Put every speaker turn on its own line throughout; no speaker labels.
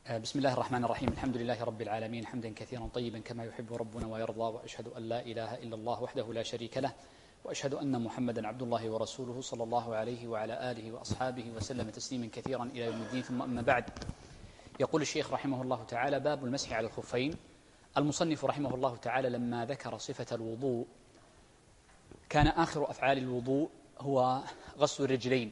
بسم الله الرحمن الرحيم. الحمد لله رب العالمين، حمدا كثيرا طيبا كما يحب ربنا ويرضى، وأشهد أن لا إله إلا الله وحده لا شريك له، وأشهد أن محمدا عبد الله ورسوله صلى الله عليه وعلى آله وأصحابه وسلم تسليما كثيرا إلى يوم الدين. ثم أما بعد، يقول الشيخ رحمه الله تعالى: باب المسح على الخفين. المصنف رحمه الله تعالى لما ذكر صفة الوضوء كان آخر أفعال الوضوء هو غسل الرجلين،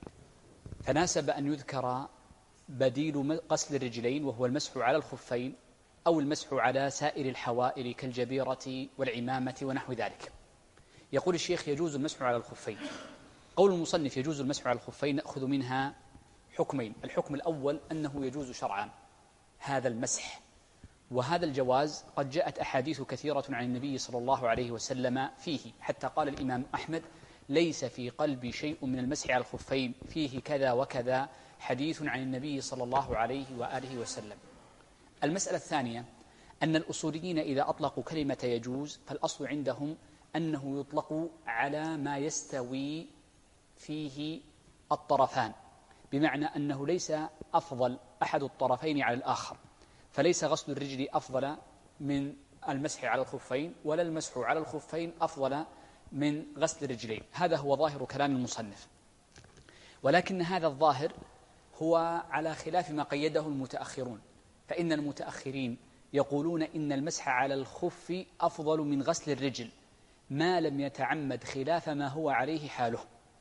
فناسب أن يذكر بديل غسل الرجلين وهو المسح على الخفين أو المسح على سائر الحوائل كالجبيرة والعمامة ونحو ذلك. يقول الشيخ: يجوز المسح على الخفين. قول المصنف يجوز المسح على الخفين نأخذ منها حكمين. الحكم الأول أنه يجوز شرعا هذا المسح، وهذا الجواز قد جاءت أحاديث كثيرة عن النبي صلى الله عليه وسلم فيه، حتى قال الإمام أحمد: ليس في قلبي شيء من المسح على الخفين، فيه كذا وكذا حديث عن النبي صلى الله عليه وآله وسلم. المسألة الثانية أن الأصوليين إذا أطلقوا كلمة يجوز فالأصل عندهم أنه يطلق على ما يستوي فيه الطرفان، بمعنى أنه ليس أفضل أحد الطرفين على الآخر، فليس غسل الرجل أفضل من المسح على الخفين، ولا المسح على الخفين أفضل من غسل الرجلين. هذا هو ظاهر كلام المصنف، ولكن هذا الظاهر هو على خلاف ما قيده المتأخرون، فإن المتأخرين يقولون إن المسح على الخف أفضل من غسل الرجل ما لم يتعمد خلاف ما هو عليه حاله،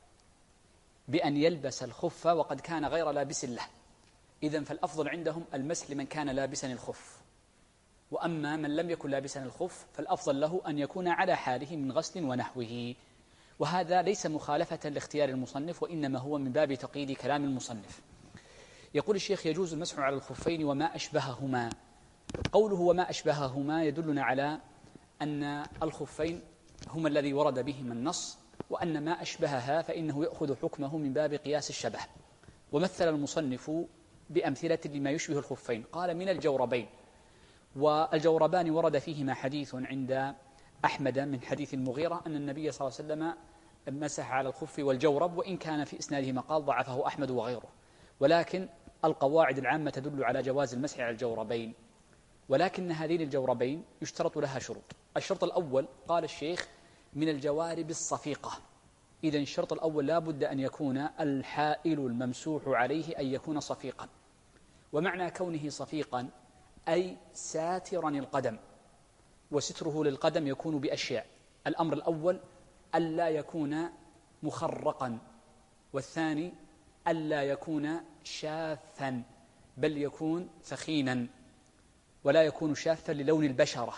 بأن يلبس الخف وقد كان غير لابس له. إذن فالأفضل عندهم المسح لمن كان لابسا الخف، وأما من لم يكن لابسا الخف فالأفضل له أن يكون على حاله من غسل ونحوه. وهذا ليس مخالفة لاختيار المصنف، وإنما هو من باب تقييد كلام المصنف. يقول الشيخ: يجوز المسح على الخفين وما أشبههما. قوله وما أشبههما يدلنا على أن الخفين هما الذي ورد بهما النص، وأن ما أشبهها فإنه يأخذ حكمه من باب قياس الشبه. ومثل المصنف بأمثلة لما يشبه الخفين، قال: من الجوربين. والجوربان ورد فيهما حديث عند أحمد من حديث المغيرة أن النبي صلى الله عليه وسلم مسح على الخف والجورب، وإن كان في إسناده مقال ضعفه أحمد وغيره، ولكن القواعد العامة تدل على جواز المسح على الجوربين. ولكن هذين الجوربين يشترط لها شروط. الشرط الأول قال الشيخ: من الجوارب الصفيقة. إذن الشرط الأول لا بد أن يكون الحائل الممسوح عليه أن يكون صفيقا، ومعنى كونه صفيقا أي ساترا القدم، وستره للقدم يكون بأشياء. الأمر الأول ألا يكون مخرقا، والثاني ألا يكون شاثا بل يكون ثخينا، ولا يكون شاثا للون البشرة.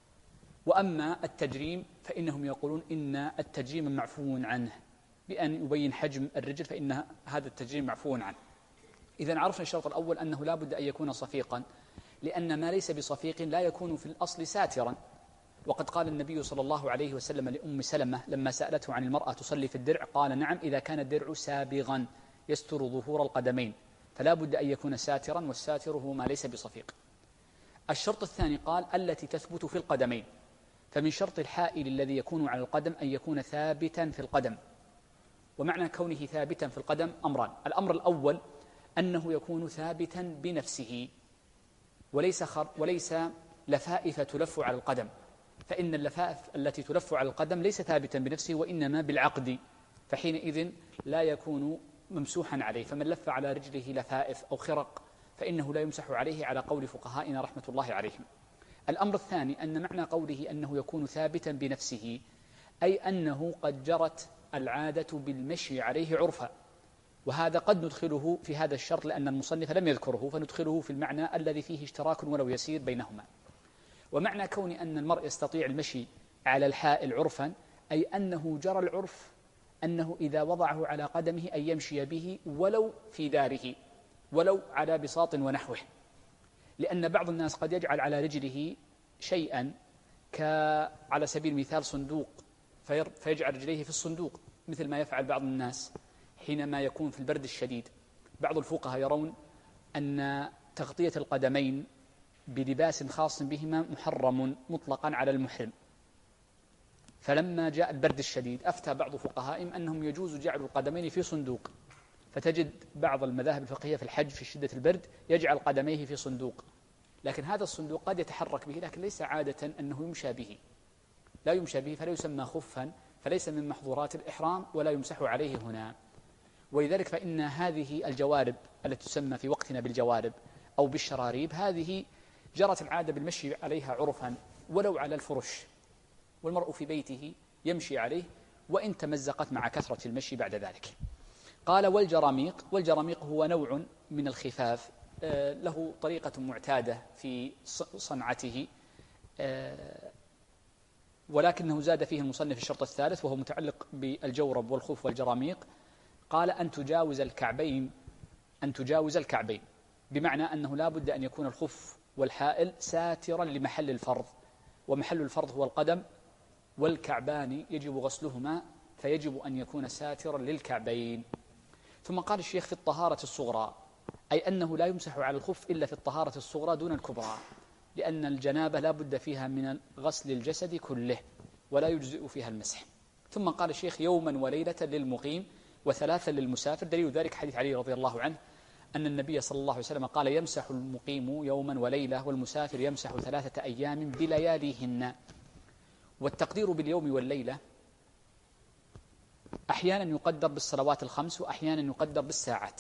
وأما التجريم فإنهم يقولون إن التجريم معفو عنه، بأن يبين حجم الرجل فإن هذا التجريم معفو عنه. إذن عرفنا الشرط الأول أنه لا بد أن يكون صفيقا، لأن ما ليس بصفيق لا يكون في الأصل ساترا. وقد قال النبي صلى الله عليه وسلم لأم سلمة لما سألته عن المرأة تصلي في الدرع، قال: نعم إذا كان الدرع سابغا يستر ظهور القدمين، فلا بد أن يكون ساترا، والساتر هو ما ليس بصفيق. الشرط الثاني قال: التي تثبت في القدمين. فمن شرط الحائل الذي يكون على القدم أن يكون ثابتا في القدم. ومعنى كونه ثابتا في القدم أمران: الأمر الأول أنه يكون ثابتا بنفسه، وليس لفائف تلف على القدم، فإن اللفائف التي تلف على القدم ليس ثابتا بنفسه وإنما بالعقد، فحينئذ لا يكون ممسوحا عليه. فمن لف على رجله لفائف أو خرق فإنه لا يمسح عليه على قول فقهائنا رحمة الله عليهم. الأمر الثاني أن معنى قوله أنه يكون ثابتا بنفسه أي أنه قد جرت العادة بالمشي عليه عرفا، وهذا قد ندخله في هذا الشرط لأن المصنف لم يذكره، فندخله في المعنى الذي فيه اشتراك ولو يسير بينهما. ومعنى كون أن المرء يستطيع المشي على الحائل عرفا أي أنه جرى العرف أنه إذا وضعه على قدمه أن يمشي به ولو في داره، ولو على بساط ونحوه. لأن بعض الناس قد يجعل على رجله شيئا على سبيل المثال صندوق، فيجعل رجليه في الصندوق، مثل ما يفعل بعض الناس حينما يكون في البرد الشديد. بعض الفقهاء يرون أن تغطية القدمين بلباس خاص بهما محرم مطلقا على المحرم، فلما جاء البرد الشديد أفتى بعض فقهائهم أنهم يجوز جعل القدمين في صندوق، فتجد بعض المذاهب الفقهية في الحج في شدة البرد يجعل قدميه في صندوق، لكن هذا الصندوق قد يتحرك به، لكن ليس عادة أنه يمشى به، لا يمشى به، فلا يسمى خفا، فليس من محظورات الإحرام ولا يمسح عليه هنا. ولذلك فإن هذه الجوارب التي تسمى في وقتنا بالجوارب أو بالشراريب، هذه جرت العادة بالمشي عليها عرفا ولو على الفرش، والمرء في بيته يمشي عليه وإن تمزقت مع كثرة المشي بعد ذلك. قال والجراميق هو نوع من الخفاف له طريقة معتادة في صنعته، ولكنه زاد فيه المصنف الشرط الثالث وهو متعلق بالجورب والخف والجراميق. قال أن تجاوز الكعبين، بمعنى أنه لا بد أن يكون الخف والحائل ساترا لمحل الفرض، ومحل الفرض هو القدم، والكعبان يجب غسلهما، فيجب أن يكون ساترا للكعبين. ثم قال الشيخ في الطهارة الصغرى، أي أنه لا يمسح على الخف إلا في الطهارة الصغرى دون الكبرى، لأن الجنابة لا بد فيها من غسل الجسد كله ولا يجزئ فيها المسح. ثم قال الشيخ يوما وليلة للمقيم وثلاثا للمسافر. دليل ذلك حديث علي رضي الله عنه أن النبي صلى الله عليه وسلم قال يمسح المقيم يوما وليلة والمسافر يمسح 3 أيام بلياليهن. والتقدير باليوم والليلة أحيانا يقدر بالصلوات الخمس وأحيانا يقدر بالساعات،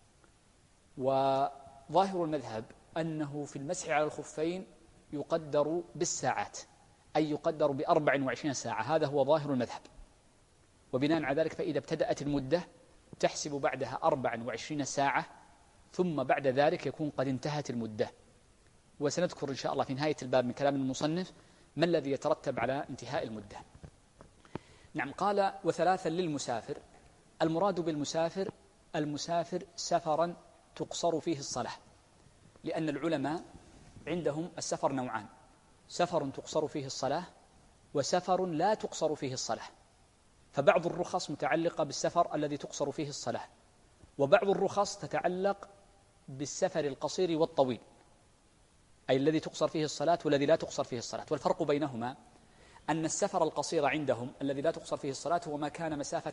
وظاهر المذهب أنه في المسح على الخفين يقدر بالساعات، أي يقدر ب24 ساعة، هذا هو ظاهر المذهب. وبناء على ذلك فإذا ابتدأت المدة تحسب بعدها 24 ساعة، ثم بعد ذلك يكون قد انتهت المدة. وسنذكر إن شاء الله في نهاية الباب من كلام المصنف ما الذي يترتب على انتهاء المدة. نعم. قال وثلاثا للمسافر. المراد بالمسافر المسافر سفرا تقصر فيه الصلاة، لأن العلماء عندهم السفر نوعان: سفر تقصر فيه الصلاة وسفر لا تقصر فيه الصلاة. فبعض الرخص متعلقة بالسفر الذي تقصر فيه الصلاة، وبعض الرخص تتعلق بالسفر القصير والطويل، أي الذي تقصر فيه الصلاة والذي لا تقصر فيه الصلاة. والفرق بينهما أن السفر القصير عندهم الذي لا تقصر فيه الصلاة هو ما كان مسافة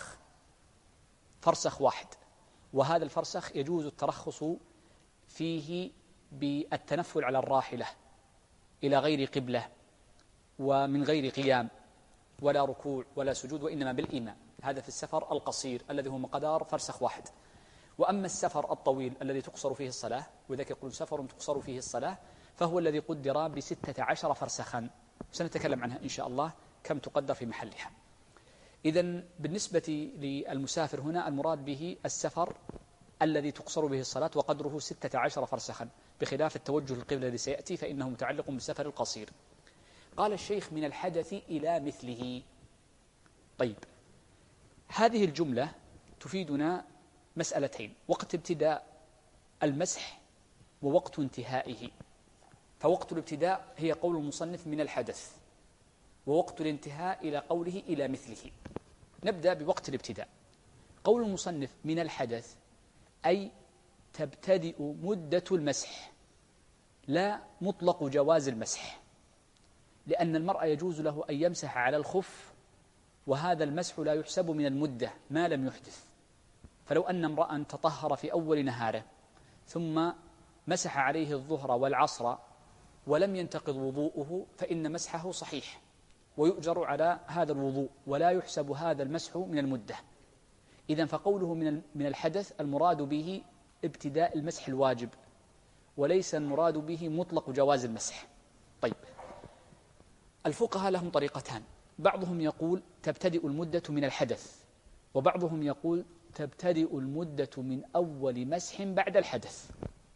فرسخ واحد، وهذا الفرسخ يجوز الترخص فيه بالتنفل على الراحلة إلى غير قبلة ومن غير قيام ولا ركوع ولا سجود، وإنما بالإيماء. هذا في السفر القصير الذي هو مقدار فرسخ واحد. وأما السفر الطويل الذي تقصر فيه الصلاة، وذلك يقول سفر تقصر فيه الصلاة، فهو الذي قدر ب16 فرسخا، سنتكلم عنها إن شاء الله كم تقدر في محلها. إذن بالنسبة للمسافر هنا المراد به السفر الذي تقصر به الصلاة وقدره 16 فرسخا، بخلاف التوجه القبلة الذي سيأتي فإنه متعلق بالسفر القصير. قال الشيخ من الحدث إلى مثله. طيب، هذه الجملة تفيدنا مسألتين: وقت ابتداء المسح ووقت انتهائه. فوقت الابتداء هي قول المصنف من الحدث، ووقت الانتهاء إلى قوله إلى مثله. نبدأ بوقت الابتداء. قول المصنف من الحدث أي تبتدئ مدة المسح، لا مطلق جواز المسح، لأن المرء يجوز له أن يمسح على الخف وهذا المسح لا يحسب من المدة ما لم يحدث. فلو أن امرأ تطهر في أول نهاره ثم مسح عليه الظهر والعصر ولم ينتقض وضوءه فإن مسحه صحيح ويؤجر على هذا الوضوء ولا يحسب هذا المسح من المدة. إذن فقوله من الحدث المراد به ابتداء المسح الواجب، وليس المراد به مطلق جواز المسح. طيب، الفقهاء لهم طريقتان: بعضهم يقول تبتدئ المدة من الحدث، وبعضهم يقول تبتدئ المدة من أول مسح بعد الحدث.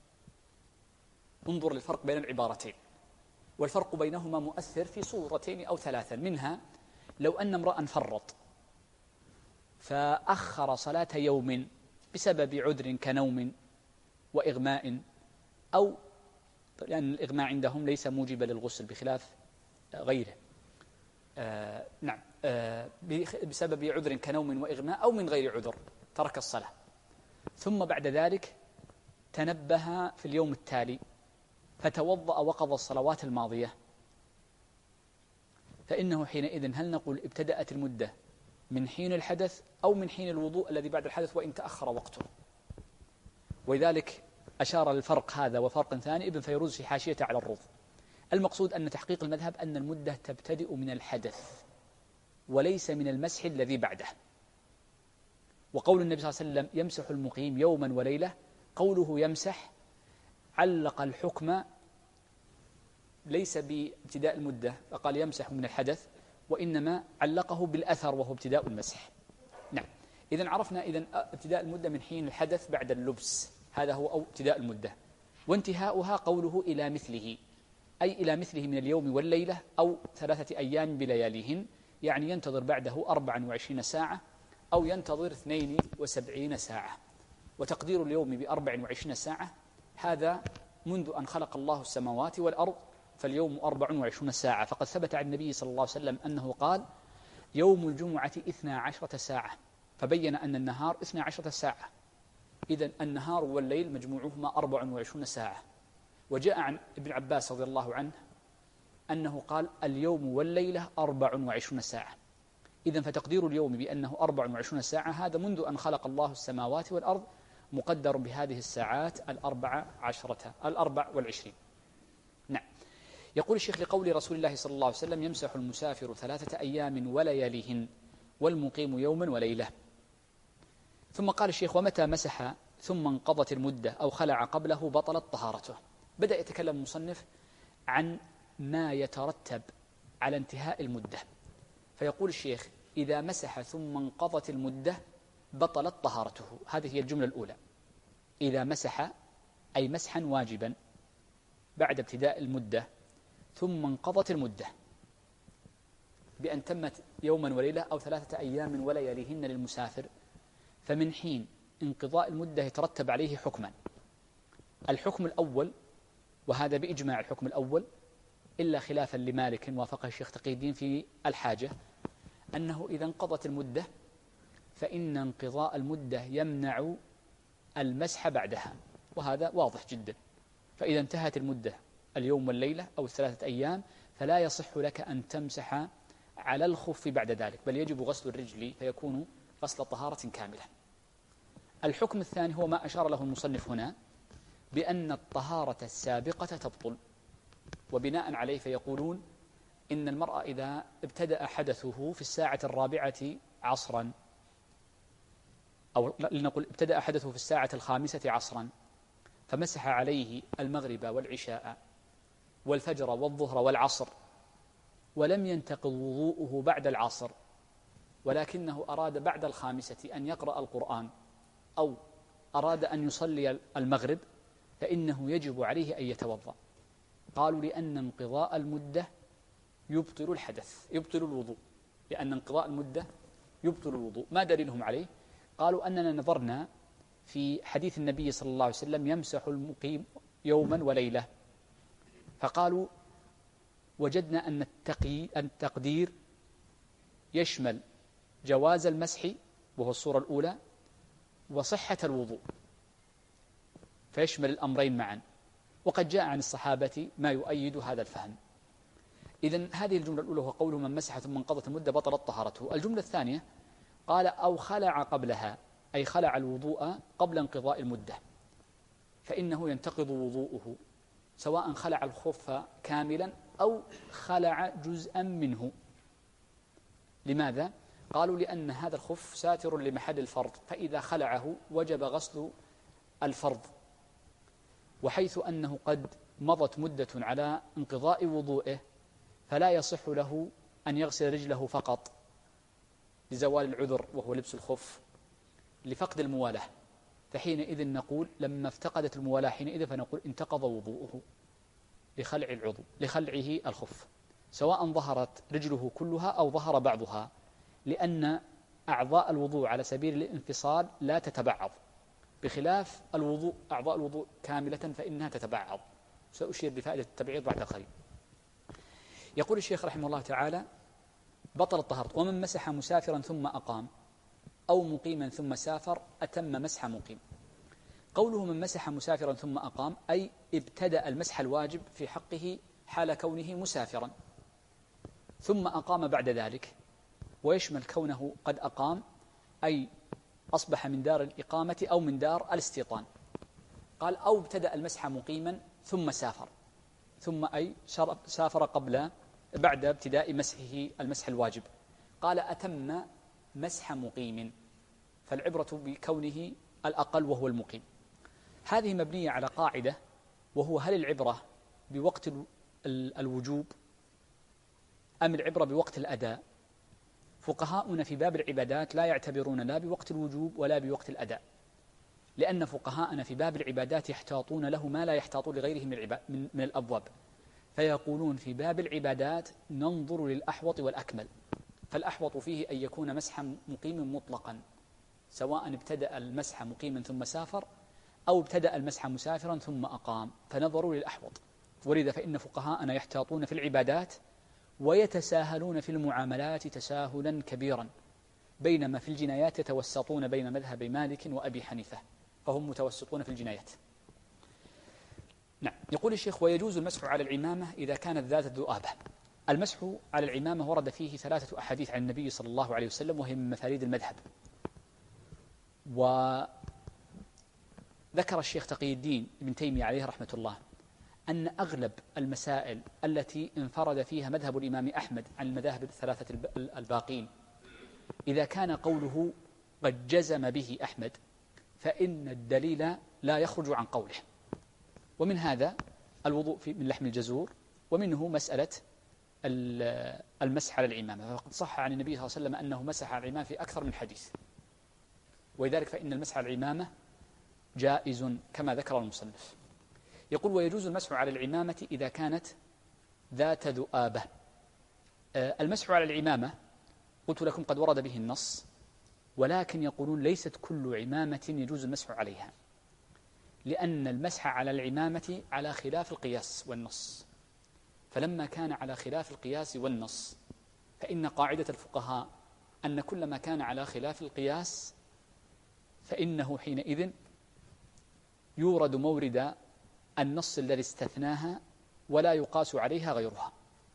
انظر للفرق بين العبارتين، والفرق بينهما مؤثر في صورتين أو ثلاثة. منها لو أن امرأ فرط فأخر صلاة يوم بسبب عذر كنوم وإغماء، أو لأن الإغماء عندهم ليس موجبا للغسل بخلاف غيره، بسبب عذر كنوم وإغماء أو من غير عذر ترك الصلاة، ثم بعد ذلك تنبه في اليوم التالي فتوضأ وقضى الصلوات الماضية، فإنه حينئذ هل نقول ابتدأت المدة من حين الحدث أو من حين الوضوء الذي بعد الحدث وإن تأخر وقته. ولذلك أشار للفرق هذا وفرق ثاني ابن فيروز في حاشيته على الروض. المقصود أن تحقيق المذهب أن المدة تبتدئ من الحدث وليس من المسح الذي بعده. وقول النبي صلى الله عليه وسلم يمسح المقيم يوما وليلة، قوله يمسح علق الحكم ليس بابتداء المدة فقال يمسح من الحدث، وإنما علقه بالأثر وهو ابتداء المسح. نعم، إذن عرفنا ابتداء المدة من حين الحدث بعد اللبس، هذا هو ابتداء المدة. وانتهاؤها قوله إلى مثله، أي إلى مثله من اليوم والليلة أو 3 أيام بلياليهن، يعني ينتظر بعده 24 ساعة أو ينتظر 72 ساعة. وتقدير اليوم ب24 ساعة هذا منذ أن خلق الله السماوات والأرض، فاليوم 24 ساعة. فقد ثبت عن النبي صلى الله عليه وسلم أنه قال يوم الجمعة 12 ساعة، فبين أن النهار 12 ساعة، إذن النهار والليل مجموعهما 24 ساعة. وجاء عن ابن عباس رضي الله عنه أنه قال اليوم والليلة 24 ساعة. إذن فتقدير اليوم بأنه 24 ساعة هذا منذ أن خلق الله السماوات والأرض مقدر بهذه الساعات 24. نعم. يقول الشيخ لقول رسول الله صلى الله عليه وسلم يمسح المسافر 3 أيام ولياليهن والمقيم يوما وليلة. ثم قال الشيخ ومتى مسح ثم انقضت المدة أو خلع قبله بطلت طهارته. بدأ يتكلم المصنف عن ما يترتب على انتهاء المدة، فيقول الشيخ إذا مسح ثم انقضت المدة بطلت طهارته. هذه هي الجملة الأولى. إذا مسح أي مسحا واجبا بعد ابتداء المدة ثم انقضت المدة بأن تمت يوما وليلة أو 3 أيام ولياليهن للمسافر، فمن حين انقضاء المدة يترتب عليه حكما. الحكم الأول، وهذا بإجماع الحكم الأول إلا خلافا لمالك وافقه الشيخ تقي الدين في الحاجة، أنه إذا انقضت المدة فإن انقضاء المدة يمنع المسح بعدها، وهذا واضح جدا. فإذا انتهت المدة اليوم والليلة أو 3 أيام فلا يصح لك أن تمسح على الخف بعد ذلك، بل يجب غسل الرجل فيكون غسل طهارة كاملة. الحكم الثاني هو ما أشار له المصنف هنا بأن الطهارة السابقة تبطل، وبناء عليه فيقولون إن المرأة إذا ابتدأ حدثه في الساعة 4 عصرا، أو لنقل ابتدأ حدثه في الساعة 5 عصرا، فمسح عليه المغرب والعشاء والفجر والظهر والعصر ولم ينتقض وضوءه بعد العصر، ولكنه أراد بعد 5 أن يقرأ القرآن أو أراد أن يصلي المغرب، فإنه يجب عليه أن يتوضأ. قالوا لأن انقضاء المدة يبطل الحدث، يبطل الوضوء، لأن انقضاء المدة يبطل الوضوء. ما دليلهم عليه؟ قالوا أننا نظرنا في حديث النبي صلى الله عليه وسلم يمسح المقيم يوما وليلة، فقالوا وجدنا أن التقدير يشمل جواز المسح وهو الصورة الأولى وصحة الوضوء، فيشمل الأمرين معا، وقد جاء عن الصحابة ما يؤيد هذا الفهم. إذن هذه الجملة الأولى هو قوله من مسح ثم انقضت المدة بطلت طهارته. الجملة الثانية قال أو خلع قبلها، أي خلع الوضوء قبل انقضاء المدة، فإنه ينتقض وضوءه سواء خلع الخف كاملا أو خلع جزءا منه. لماذا؟ قالوا لأن هذا الخف ساتر لمحل الفرض، فإذا خلعه وجب غسل الفرض، وحيث أنه قد مضت مدة على انقضاء وضوئه فلا يصح له أن يغسل رجله فقط لزوال العذر وهو لبس الخف لفقد الموالاة، فحينئذ نقول لما افتقدت الموالاة حينئذ فنقول انتقض وضوءه لخلع العضو، لخلعه الخف، سواء ظهرت رجله كلها أو ظهر بعضها، لأن أعضاء الوضوء على سبيل الانفصال لا تتبعض، بخلاف الوضوء أعضاء الوضوء كاملة فإنها تتبعض. سأشير لفائدة التبعيض بعد قليل. يقول الشيخ رحمه الله تعالى بطل الطهارة. ومن مسح مسافرا ثم أقام أو مقيما ثم سافر أتم مسح مقيم. قوله من مسح مسافرا ثم أقام أي ابتدأ المسح الواجب في حقه حال كونه مسافرا ثم أقام بعد ذلك، ويشمل كونه قد أقام، أي أصبح من دار الإقامة أو من دار الاستيطان. قال أو ابتدأ المسح مقيما ثم سافر، ثم أي سافر بعد ابتداء مسحه المسح الواجب. قال أتم مسح مقيم، فالعبرة بكونه الأقل وهو المقيم. هذه مبنية على قاعدة، وهو هل العبرة بوقت الوجوب أم العبرة بوقت الأداء؟ فقهاؤنا في باب العبادات لا يعتبرون لا بوقت الوجوب ولا بوقت الأداء، لأن فقهاءنا في باب العبادات يحتاطون له ما لا يحتاط لغيره من الأبواب، فيقولون في باب العبادات ننظر للأحوط والأكمل، فالأحوط فيه أن يكون مسحا مقيم مطلقا، سواء ابتدأ المسح مقيما ثم سافر أو ابتدأ المسح مسافرا ثم أقام، فنظروا للأحوط. ولذا فإن فقهاءنا يحتاطون في العبادات ويتساهلون في المعاملات تساهلا كبيرا، بينما في الجنايات يتوسطون بين مذهب مالك وأبي حنيفة، فهم متوسطون في الجنايات. نعم. يقول الشيخ ويجوز المسح على العمامة إذا كانت ذات ذؤابة. المسح على العمامة ورد فيه 3 أحاديث عن النبي صلى الله عليه وسلم، وهي من مفاريد المذهب. وذكر الشيخ تقي الدين ابن تيمية عليه رحمة الله أن أغلب المسائل التي انفرد فيها مذهب الإمام أحمد عن المذاهب ال3 الباقين، إذا كان قوله قد جزم به أحمد فإن الدليل لا يخرج عن قوله. ومن هذا الوضوء من لحم الجزور، ومنه مسألة المسح على العمامة، فقد صح عن النبي صلى الله عليه وسلم أنه مسح على العمامة في أكثر من حديث، ولذلك فإن المسح على العمامة جائز كما ذكر المصنف. يقول ويجوز المسح على العمامة إذا كانت ذات ذؤابة. المسح على العمامة قلت لكم قد ورد به النص، ولكن يقولون ليست كل عمامة يجوز المسح عليها، لأن المسح على العمامة على خلاف القياس والنص، فلما كان على خلاف القياس والنص فإن قاعدة الفقهاء أن كل ما كان على خلاف القياس فإنه حينئذ يورد مورد النص الذي استثناها ولا يقاس عليها غيرها.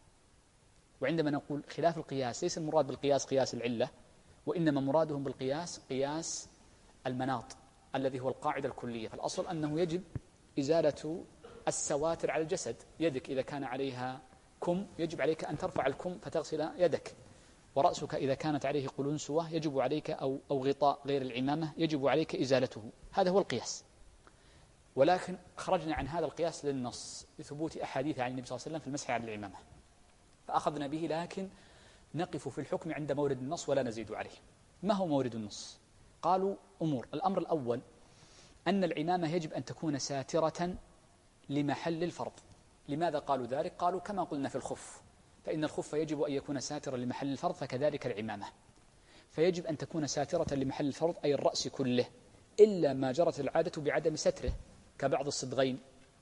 وعندما نقول خلاف القياس ليس المراد بالقياس قياس العلة، وإنما مرادهم بالقياس قياس المناط الذي هو القاعدة الكلية. فالأصل أنه يجب إزالة السواتر على الجسد. يدك إذا كان عليها كم يجب عليك أن ترفع الكم فتغسل يدك، ورأسك إذا كانت عليه قلنسوة يجب عليك أو غطاء غير العمامة يجب عليك إزالته. هذا هو القياس. ولكن خرجنا عن هذا القياس للنص بثبوت أحاديث عن النبي صلى الله عليه وسلم في المسح على العمامة، فأخذنا به، لكن نقف في الحكم عند مورد النص ولا نزيد عليه. ما هو مورد النص؟ قالوا أمور. الأمر الأول أن العمامة يجب أن تكون ساترة لمحل الفرض. لماذا قالوا ذلك؟ قالوا كما قلنا في الخف، فإن الخف يجب أن يكون ساترا لمحل الفرض، فكذلك العمامة، فيجب أن تكون ساترة لمحل الفرض أي الرأس كله، إلا ما جرت العادة بعدم ستره كبعض الصدغين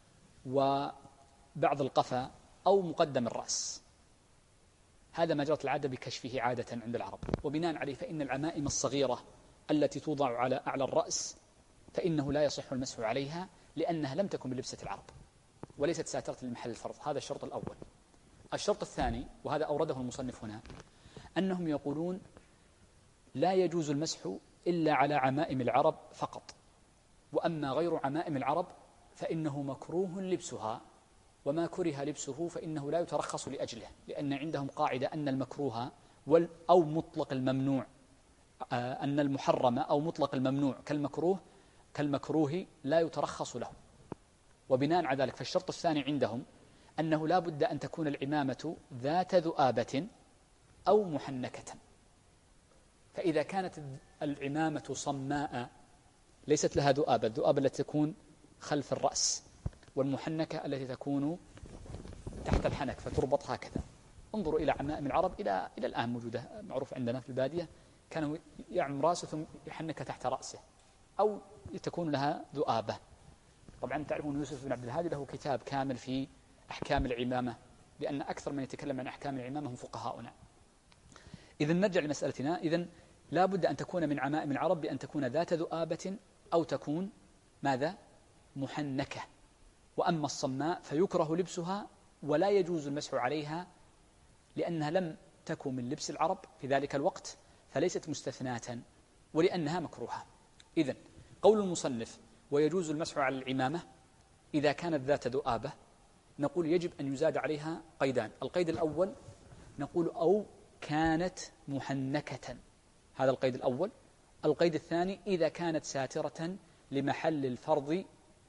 وبعض القفا أو مقدم الرأس، هذا ما جرت العادة بكشفه عادة عند العرب. وبناء عليه فإن العمائم الصغيرة التي توضع على أعلى الرأس فإنه لا يصح المسح عليها، لأنها لم تكن بلبسة العرب وليست ساترة لمحل الفرض. هذا الشرط الأول. الشرط الثاني، وهذا أورده المصنف هنا، أنهم يقولون لا يجوز المسح إلا على عمائم العرب فقط، وأما غير عمائم العرب فإنه مكروه لبسها، وما كره لبسه فإنه لا يترخص لأجله، لأن عندهم قاعدة أن المكروه أو مطلق الممنوع، أن المحرم أو مطلق الممنوع كالمكروه لا يترخص له. وبناء على ذلك فالشرط الثاني عندهم أنه لا بد أن تكون العمامة ذات ذؤابة أو محنكة. فإذا كانت العمامة صماء ليست لها ذؤابة، الذؤابة التي تكون خلف الرأس، والمحنكة التي تكون تحت الحنك فتربط هكذا. انظروا إلى عمائم العرب إلى الآن موجودة، معروف عندنا في البادية، كانوا يعم رأسه ثم يحنك تحت رأسه، أو تكون لها ذؤابة. طبعا تعرفون يوسف بن عبد الهادي له كتاب كامل في أحكام العمامة، لأن أكثر من يتكلم عن أحكام العمامة هم فقهاؤنا. إذن نرجع لمسألتنا. إذن لا بد أن تكون من عمائم العرب بأن تكون ذات ذؤابة أو تكون ماذا؟ محنكة. وأما الصماء فيكره لبسها ولا يجوز المسح عليها، لأنها لم تكن من لبس العرب في ذلك الوقت فليست مستثناة ولأنها مكروهة. إذن قول المصنف ويجوز المسح على العمامة إذا كانت ذات ذؤابة، نقول يجب أن يزاد عليها قيدان. القيد الأول نقول أو كانت محنكة، هذا القيد الأول. القيد الثاني إذا كانت ساترة لمحل الفرض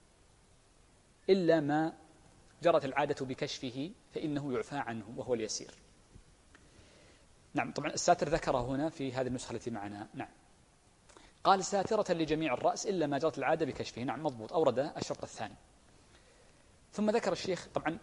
إلا ما جرت العادة بكشفه فإنه يعفى عنه وهو اليسير. نعم، طبعا الساتر ذكره هنا في هذه النسخة التي معنا. نعم، قال ساترة لجميع الرأس إلا ما جرت العادة بكشفه. نعم مضبوط، أورد الشرط الثاني. ثم ذكر الشيخ طبعا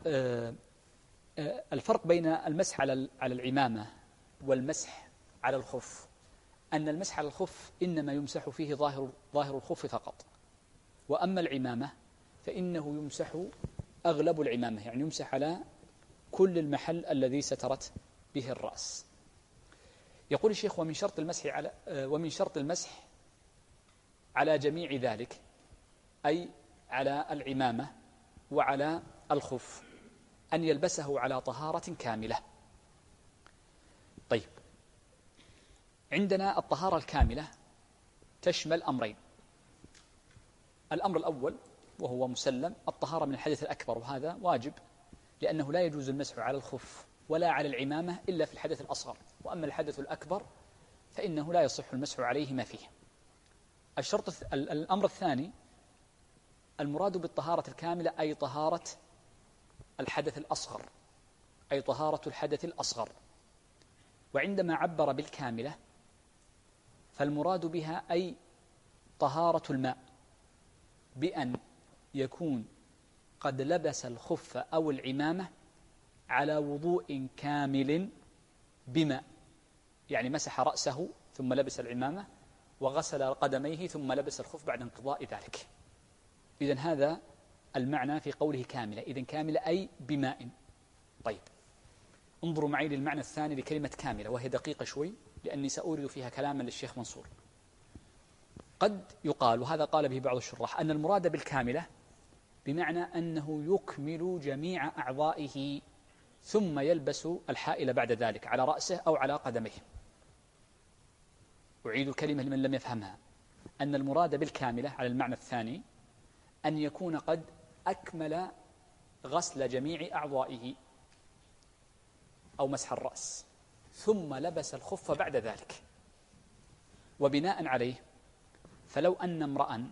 الفرق بين المسح على العمامة والمسح على الخف، أن المسح على الخف إنما يمسح فيه ظاهر الخف فقط، وأما العمامة فإنه يمسح أغلب العمامة، يعني يمسح على كل المحل الذي سترت به الرأس. يقول الشيخ ومن شرط المسح على جميع ذلك، أي على العمامة وعلى الخف، أن يلبسه على طهارة كاملة. طيب، عندنا الطهارة الكاملة تشمل أمرين. الأمر الأول وهو مسلم، الطهارة من الحدث الأكبر، وهذا واجب لأنه لا يجوز المسح على الخف ولا على العمامة إلا في الحدث الأصغر، وأما الحدث الأكبر فإنه لا يصح المسح عليه ما فيه. الأمر الثاني المراد بالطهارة الكاملة أي طهارة الحدث الأصغر، أي طهارة الحدث الأصغر. وعندما عبر بالكاملة فالمراد بها أي طهارة الماء، بأن يكون قد لبس الخف أو العمامة على وضوء كامل بماء، يعني مسح رأسه ثم لبس العمامة وغسل قدميه ثم لبس الخف بعد انقضاء ذلك. إذن هذا المعنى في قوله كاملة، إذن كاملة أي بماء. طيب، انظروا معي للمعنى الثاني لكلمة كاملة، وهي دقيقة شوي لأني سأورد فيها كلاما للشيخ منصور. قد يقال، وهذا قال به بعض الشراح، أن المراد بالكاملة بمعنى أنه يكمل جميع أعضائه ثم يلبس الحائل بعد ذلك على رأسه أو على قدميه. أعيد الكلمة لمن لم يفهمها، أن المراد بالكاملة على المعنى الثاني أن يكون قد أكمل غسل جميع أعضائه أو مسح الرأس ثم لبس الخف بعد ذلك. وبناء عليه فلو أن امرأ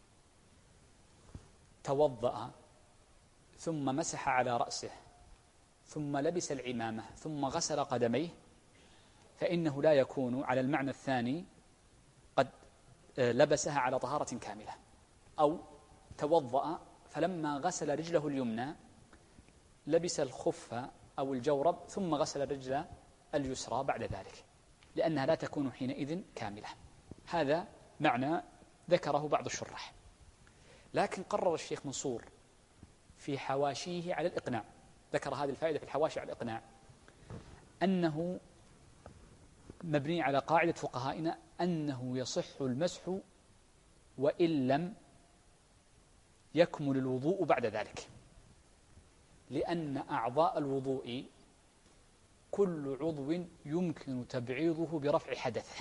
توضأ ثم مسح على رأسه ثم لبس العمامة ثم غسل قدميه فإنه لا يكون على المعنى الثاني قد لبسها على طهارة كاملة. أو توضأ فلما غسل رجله اليمنى لبس الخف أو الجورب ثم غسل الرجل اليسرى بعد ذلك، لأنها لا تكون حينئذ كاملة. هذا معنى ذكره بعض الشراح. لكن قرر الشيخ منصور في حواشيه على الإقناع، ذكر هذه الفائدة في الحواشي على الإقناع، أنه مبني على قاعدة فقهائنا أنه يصح المسح وإن لم يكمل الوضوء بعد ذلك، لأن أعضاء الوضوء كل عضو يمكن تبعيضه برفع حدثه،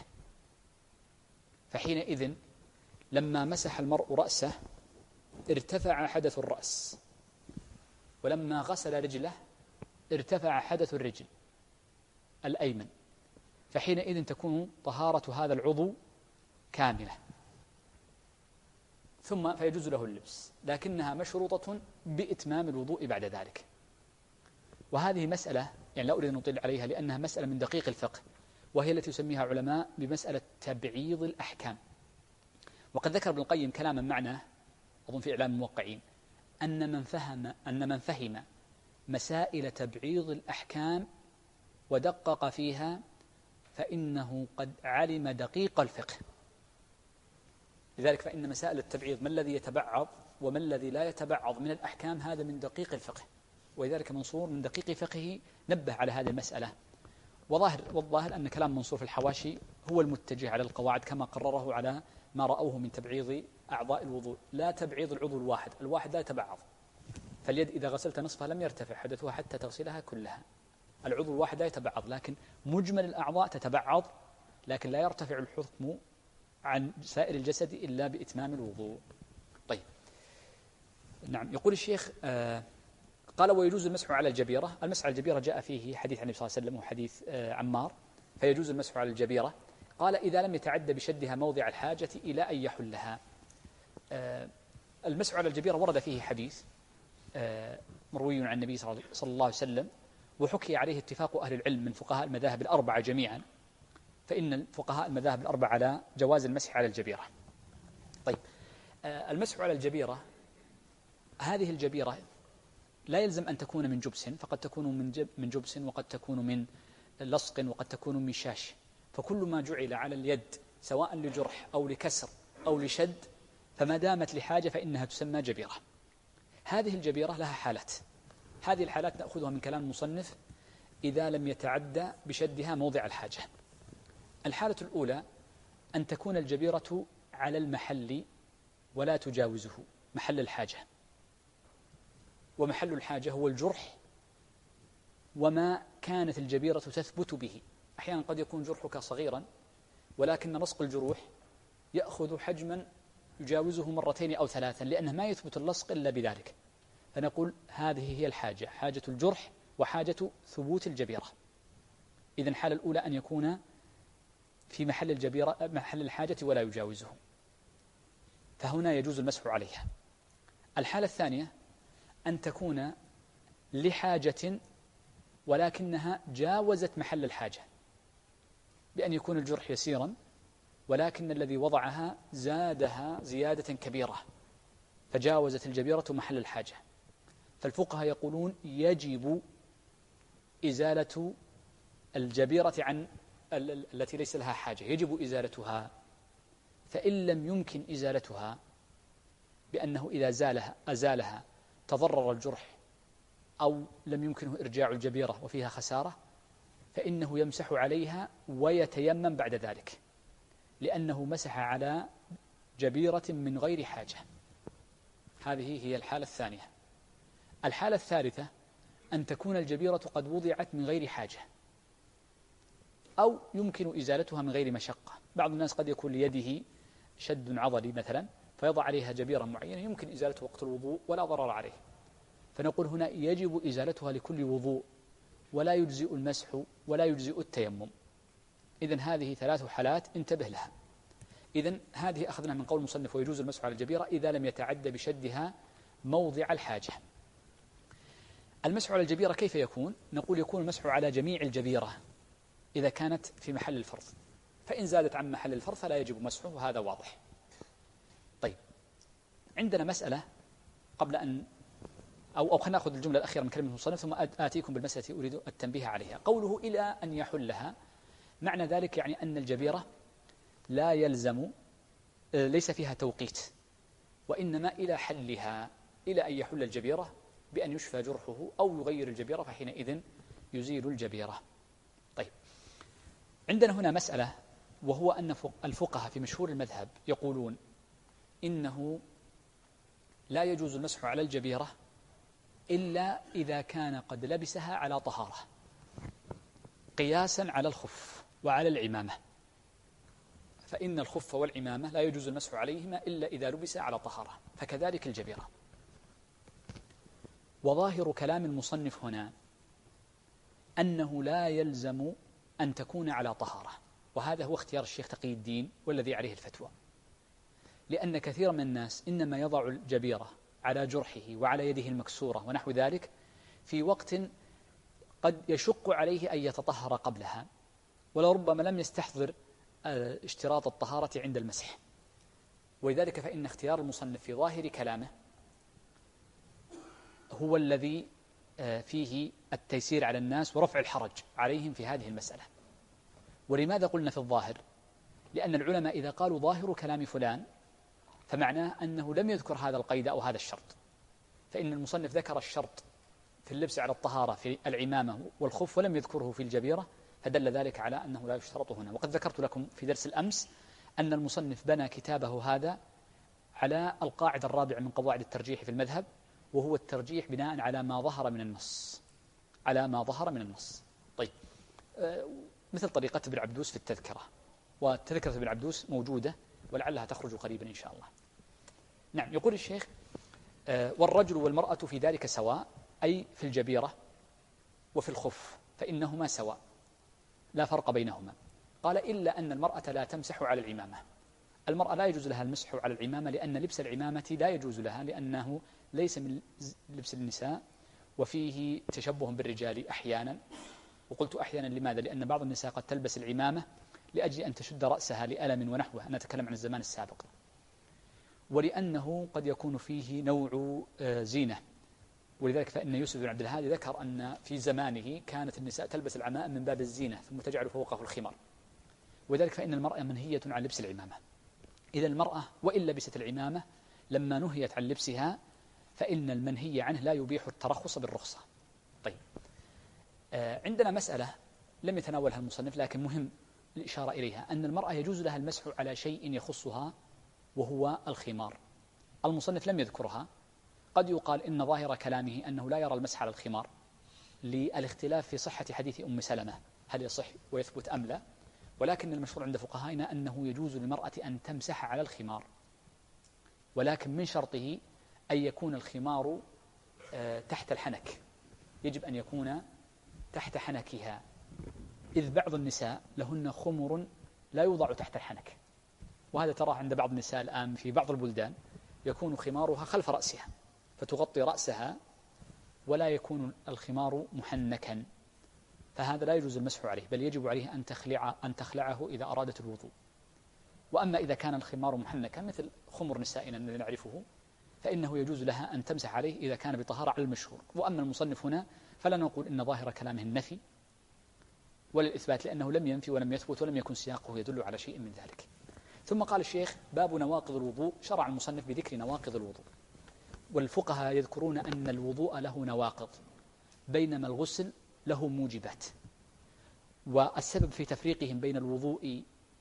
فحينئذ لما مسح المرء رأسه ارتفع حدث الرأس، ولما غسل رجله ارتفع حدث الرجل الأيمن، فحينئذ تكون طهارة هذا العضو كاملة، ثم فيجوز له اللبس، لكنها مشروطة بإتمام الوضوء بعد ذلك. وهذه مسألة يعني لا أريد أن أطيل عليها لأنها مسألة من دقيق الفقه، وهي التي يسميها علماء بمسألة تبعيض الأحكام. وقد ذكر ابن القيم كلاما معناه أظن في إعلام الموقعين، أن من فهم مسائل تبعيض الأحكام ودقق فيها فإنه قد علم دقيق الفقه. لذلك فإن مسائل التبعيض ما الذي يتبعض وما الذي لا يتبعض من الأحكام هذا من دقيق الفقه، ولذلك منصور من دقيق فقهه نبه على هذه المسألة. والظاهر أن كلام منصور في الحواشي هو المتجه على القواعد كما قرره على ما رأوه من تبعيض أعضاء الوضوء، لا تبعيض العضو الواحد لا يتبعض. فاليد إذا غسلت نصفها لم يرتفع حدثها حتى تغسلها كلها، العضو الواحد لا يتبعض، لكن مجمل الأعضاء تتبعض، لكن لا يرتفع الحكم عن سائر الجسد إلا بإتمام الوضوء. طيب، نعم. يقول الشيخ قال ويجوز المسح على الجبيرة. المسح على الجبيرة جاء فيه حديث عن النبي صلى الله عليه وسلم وحديث عمار، فيجوز المسح على الجبيرة. قال إذا لم يتعد بشدها موضع الحاجة إلى أن يحلها. المسح على الجبيرة ورد فيه حديث مروي عن النبي صلى الله عليه وسلم، وحكي عليه اتفاق أهل العلم من فقهاء المذاهب الأربعة جميعا، فإن فقهاء المذاهب الأربعة على جواز المسح على الجبيرة. طيب، المسح على الجبيرة، هذه الجبيرة لا يلزم أن تكون من جبس، فقد تكون من جبس، وقد تكون من لصق، وقد تكون من شاش. فكل ما جعل على اليد سواء لجرح أو لكسر أو لشد، فما دامت لحاجة فإنها تسمى جبيرة. هذه الجبيرة لها حالات، هذه الحالات نأخذها من كلام المصنف إذا لم يتعدى بشدها موضع الحاجة. الحالة الأولى أن تكون الجبيرة على المحل ولا تجاوزه، محل الحاجة، ومحل الحاجة هو الجرح وما كانت الجبيرة تثبت به. أحيانا قد يكون جرحك صغيرا، ولكن لصق الجروح يأخذ حجما يجاوزه مرتين أو ثلاثا، لأنه ما يثبت اللصق إلا بذلك. فنقول هذه هي الحاجة، حاجة الجرح وحاجة ثبوت الجبيرة. إذن الحالة الأولى أن يكون في محل الجبيرة محل الحاجة ولا يجاوزه، فهنا يجوز المسح عليها. الحالة الثانية أن تكون لحاجة ولكنها جاوزت محل الحاجة، بأن يكون الجرح يسيرا ولكن الذي وضعها زادها زيادة كبيرة فجاوزت الجبيرة محل الحاجة. فالفقهاء يقولون يجب إزالة الجبيرة عن التي ليس لها حاجة، يجب إزالتها. فإن لم يمكن إزالتها بأنه إذا أزالها تضرر الجرح أو لم يمكنه إرجاع الجبيرة وفيها خسارة، فإنه يمسح عليها ويتيمم بعد ذلك، لأنه مسح على جبيرة من غير حاجة. هذه هي الحالة الثانية. الحالة الثالثة أن تكون الجبيرة قد وضعت من غير حاجة أو يمكن إزالتها من غير مشقة. بعض الناس قد يكون ليده شد عضلي مثلا فيضع عليها جبيرة معينة يمكن إزالته وقت الوضوء ولا ضرر عليه، فنقول هنا يجب إزالتها لكل وضوء، ولا يجزئ المسح ولا يجزئ التيمم. إذن هذه ثلاث حالات انتبه لها. إذن هذه أخذنا من قول المصنف ويجوز المسح على الجبيرة إذا لم يتعد بشدها موضع الحاجة. المسح على الجبيرة كيف يكون؟ نقول يكون المسح على جميع الجبيرة إذا كانت في محل الفرض، فإن زادت عن محل الفرض فلا يجب مسحه، وهذا واضح. طيب، عندنا مسألة قبل أن أو خلينا نأخذ الجملة الأخيرة من كلمة المصنف ثم آتيكم بالمسألة أريد التنبيه عليها. قوله إلى أن يحلها، معنى ذلك يعني أن الجبيرة لا يلزم ليس فيها توقيت، وإنما إلى حلها، إلى أن يحل الجبيرة بأن يشفى جرحه أو يغير الجبيرة، فحينئذ يزيل الجبيرة. طيب، عندنا هنا مسألة، وهو أن الفقهاء في مشهور المذهب يقولون إنه لا يجوز المسح على الجبيرة إلا إذا كان قد لبسها على طهارة، قياسا على الخف وعلى العمامة، فإن الخف والعمامة لا يجوز المسح عليهما إلا إذا لبس على طهارة، فكذلك الجبيرة. وظاهر كلام المصنف هنا أنه لا يلزم أن تكون على طهارة، وهذا هو اختيار الشيخ تقي الدين والذي عليه الفتوى، لأن كثير من الناس إنما يضع الجبيرة على جرحه وعلى يده المكسورة ونحو ذلك في وقت قد يشق عليه أن يتطهر قبلها، ولربما لم يستحضر اشتراط الطهارة عند المسح. ولذلك فإن اختيار المصنف في ظاهر كلامه هو الذي فيه التيسير على الناس ورفع الحرج عليهم في هذه المسألة. ولماذا قلنا في الظاهر؟ لأن العلماء إذا قالوا ظاهر كلام فلان فمعناه أنه لم يذكر هذا القيد أو هذا الشرط، فإن المصنف ذكر الشرط في اللبس على الطهارة في العمامة والخف ولم يذكره في الجبيرة، فدل ذلك على أنه لا يشترط هنا. وقد ذكرت لكم في درس الأمس أن المصنف بنى كتابه هذا على القاعدة الرابعة من قواعد الترجيح في المذهب، وهو الترجيح بناء على ما ظهر من النص، على ما ظهر من النص. طيب، مثل طريقة ابن عبدوس في التذكرة، وتذكرة ابن عبدوس موجودة ولعلها تخرج قريبا إن شاء الله. نعم، يقول الشيخ: والرجل والمرأة في ذلك سواء، أي في الجبيرة وفي الخف، فإنهما سواء لا فرق بينهما. قال: إلا أن المرأة لا تمسح على العمامة. المرأة لا يجوز لها المسح على العمامة، لأن لبس العمامة لا يجوز لها، لأنه ليس من لبس النساء، وفيه تشبه بالرجال أحيانا. وقلت أحيانا لماذا؟ لأن بعض النساء قد تلبس العمامة لأجل أن تشد رأسها لألم ونحوه، أنا أتكلم عن الزمان السابق، ولأنه قد يكون فيه نوع زينة. ولذلك فإن يوسف بن عبد الهادي ذكر أن في زمانه كانت النساء تلبس العمائم من باب الزينة ثم تجعل فوقه الخمار، وذلك فإن المرأة منهية عن لبس العمامة. إذا المرأة وإن لبست العمامة لما نهيت عن لبسها، فإن المنهي عنه لا يبيح الترخص بالرخصة. طيب، عندنا مسألة لم يتناولها المصنف لكن مهم الإشارة إليها، أن المرأة يجوز لها المسح على شيء يخصها وهو الخمار. المصنف لم يذكرها. قد يقال إن ظاهر كلامه أنه لا يرى المسح على الخمار للاختلاف في صحة حديث أم سلمة، هل يصح ويثبت أم لا، ولكن المشهور عند فقهائنا أنه يجوز للمرأة أن تمسح على الخمار، ولكن من شرطه أن يكون الخمار تحت الحنك، يجب أن يكون تحت حنكها، إذ بعض النساء لهن خمر لا يوضع تحت الحنك، وهذا تراه عند بعض النساء الآن في بعض البلدان يكون خمارها خلف رأسها فتغطي رأسها ولا يكون الخمار محنكا، فهذا لا يجوز المسح عليه، بل يجب عليه أن تخلعه إذا أرادت الوضوء. وأما إذا كان الخمار محنكا مثل خمر نسائنا الذي نعرفه فإنه يجوز لها أن تمسح عليه إذا كان بطهارة على المشهور. وأما المصنف هنا فلا نقول إن ظاهر كلامه النفي ولا الإثبات، لأنه لم ينفي ولم يثبت ولم يكن سياقه يدل على شيء من ذلك. ثم قال الشيخ: باب نواقض الوضوء. شرع المصنف بذكر نواقض الوضوء، والفقهاء يذكرون أن الوضوء له نواقض بينما الغسل له موجبات. والسبب في تفريقهم بين الوضوء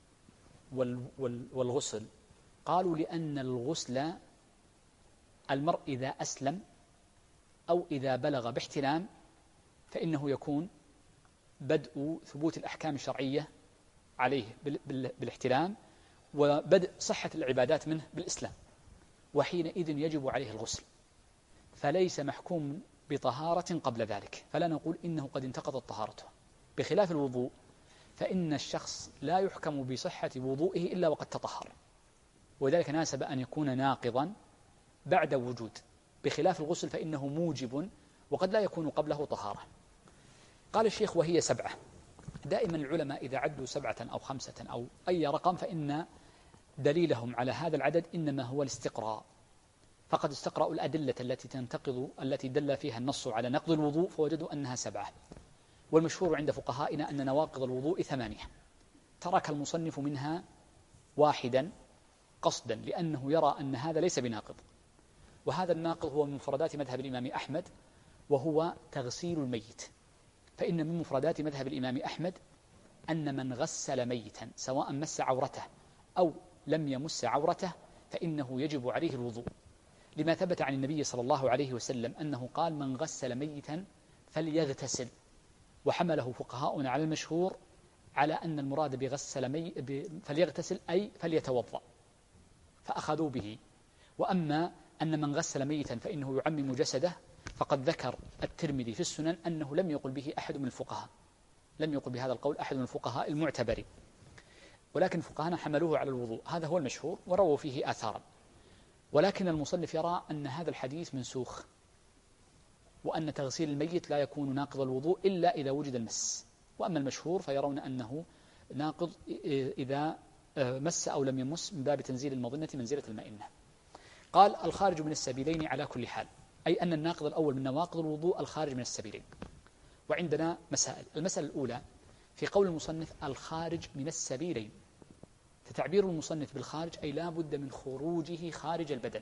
والغسل قالوا لأن الغسل المرء إذا أسلم أو إذا بلغ باحتلام فإنه يكون بدء ثبوت الأحكام الشرعية عليه بالاحتلام، وبدء صحة العبادات منه بالإسلام، وحينئذ يجب عليه الغسل، فليس محكوم بطهارة قبل ذلك، فلا نقول إنه قد انتقضت طهارته. بخلاف الوضوء فإن الشخص لا يحكم بصحة وضوئه إلا وقد تطهر، وذلك ناسب أن يكون ناقضا بعد وجود، بخلاف الغسل فإنه موجب وقد لا يكون قبله طهارة. قال الشيخ: وهي 7. دائما العلماء إذا عدوا 7 أو 5 أو أي رقم فإن دليلهم على هذا العدد إنما هو الاستقراء، فقد استقرأوا الأدلة التي دل فيها النص على نقض الوضوء فوجدوا أنها 7. والمشهور عند فقهائنا أن نواقض الوضوء 8، ترك المصنف منها 1 قصدا لأنه يرى أن هذا ليس بناقض، وهذا الناقض هو من مفردات مذهب الإمام أحمد وهو تغسيل الميت. فإن من مفردات مذهب الإمام أحمد أن من غسل ميتا سواء مس عورته أو لم يمس عورته فإنه يجب عليه الوضوء، لما ثبت عن النبي صلى الله عليه وسلم أنه قال: من غسل ميتا فليغتسل. وحمله فقهاؤنا على المشهور على أن المراد بغسل فليغتسل أي فليتوضأ، فأخذوا به. وأما أن من غسل ميتا فإنه يعمم جسده فقد ذكر الترمذي في السنن أنه لم يقل به أحد من الفقهاء، لم يقل بهذا القول أحد من الفقهاء المعتبرين، ولكن فقهانا حملوه على الوضوء، هذا هو المشهور ورووا فيه آثارا. ولكن المصنف يرى أن هذا الحديث منسوخ، وأن تغسيل الميت لا يكون ناقض الوضوء إلا إذا وجد المس. وأما المشهور فيرون أنه ناقض إذا مس أو لم يمس من باب تنزيل المظنة منزلة المئنة. قال: الخارج من السبيلين على كل حال، أي أن الناقض الأول من نواقض الوضوء الخارج من السبيلين. وعندنا مسائل. المسألة الأولى في قول المصنف الخارج من السبيلين، فتعبير المصنف بالخارج أي لا بد من خروجه خارج البدن،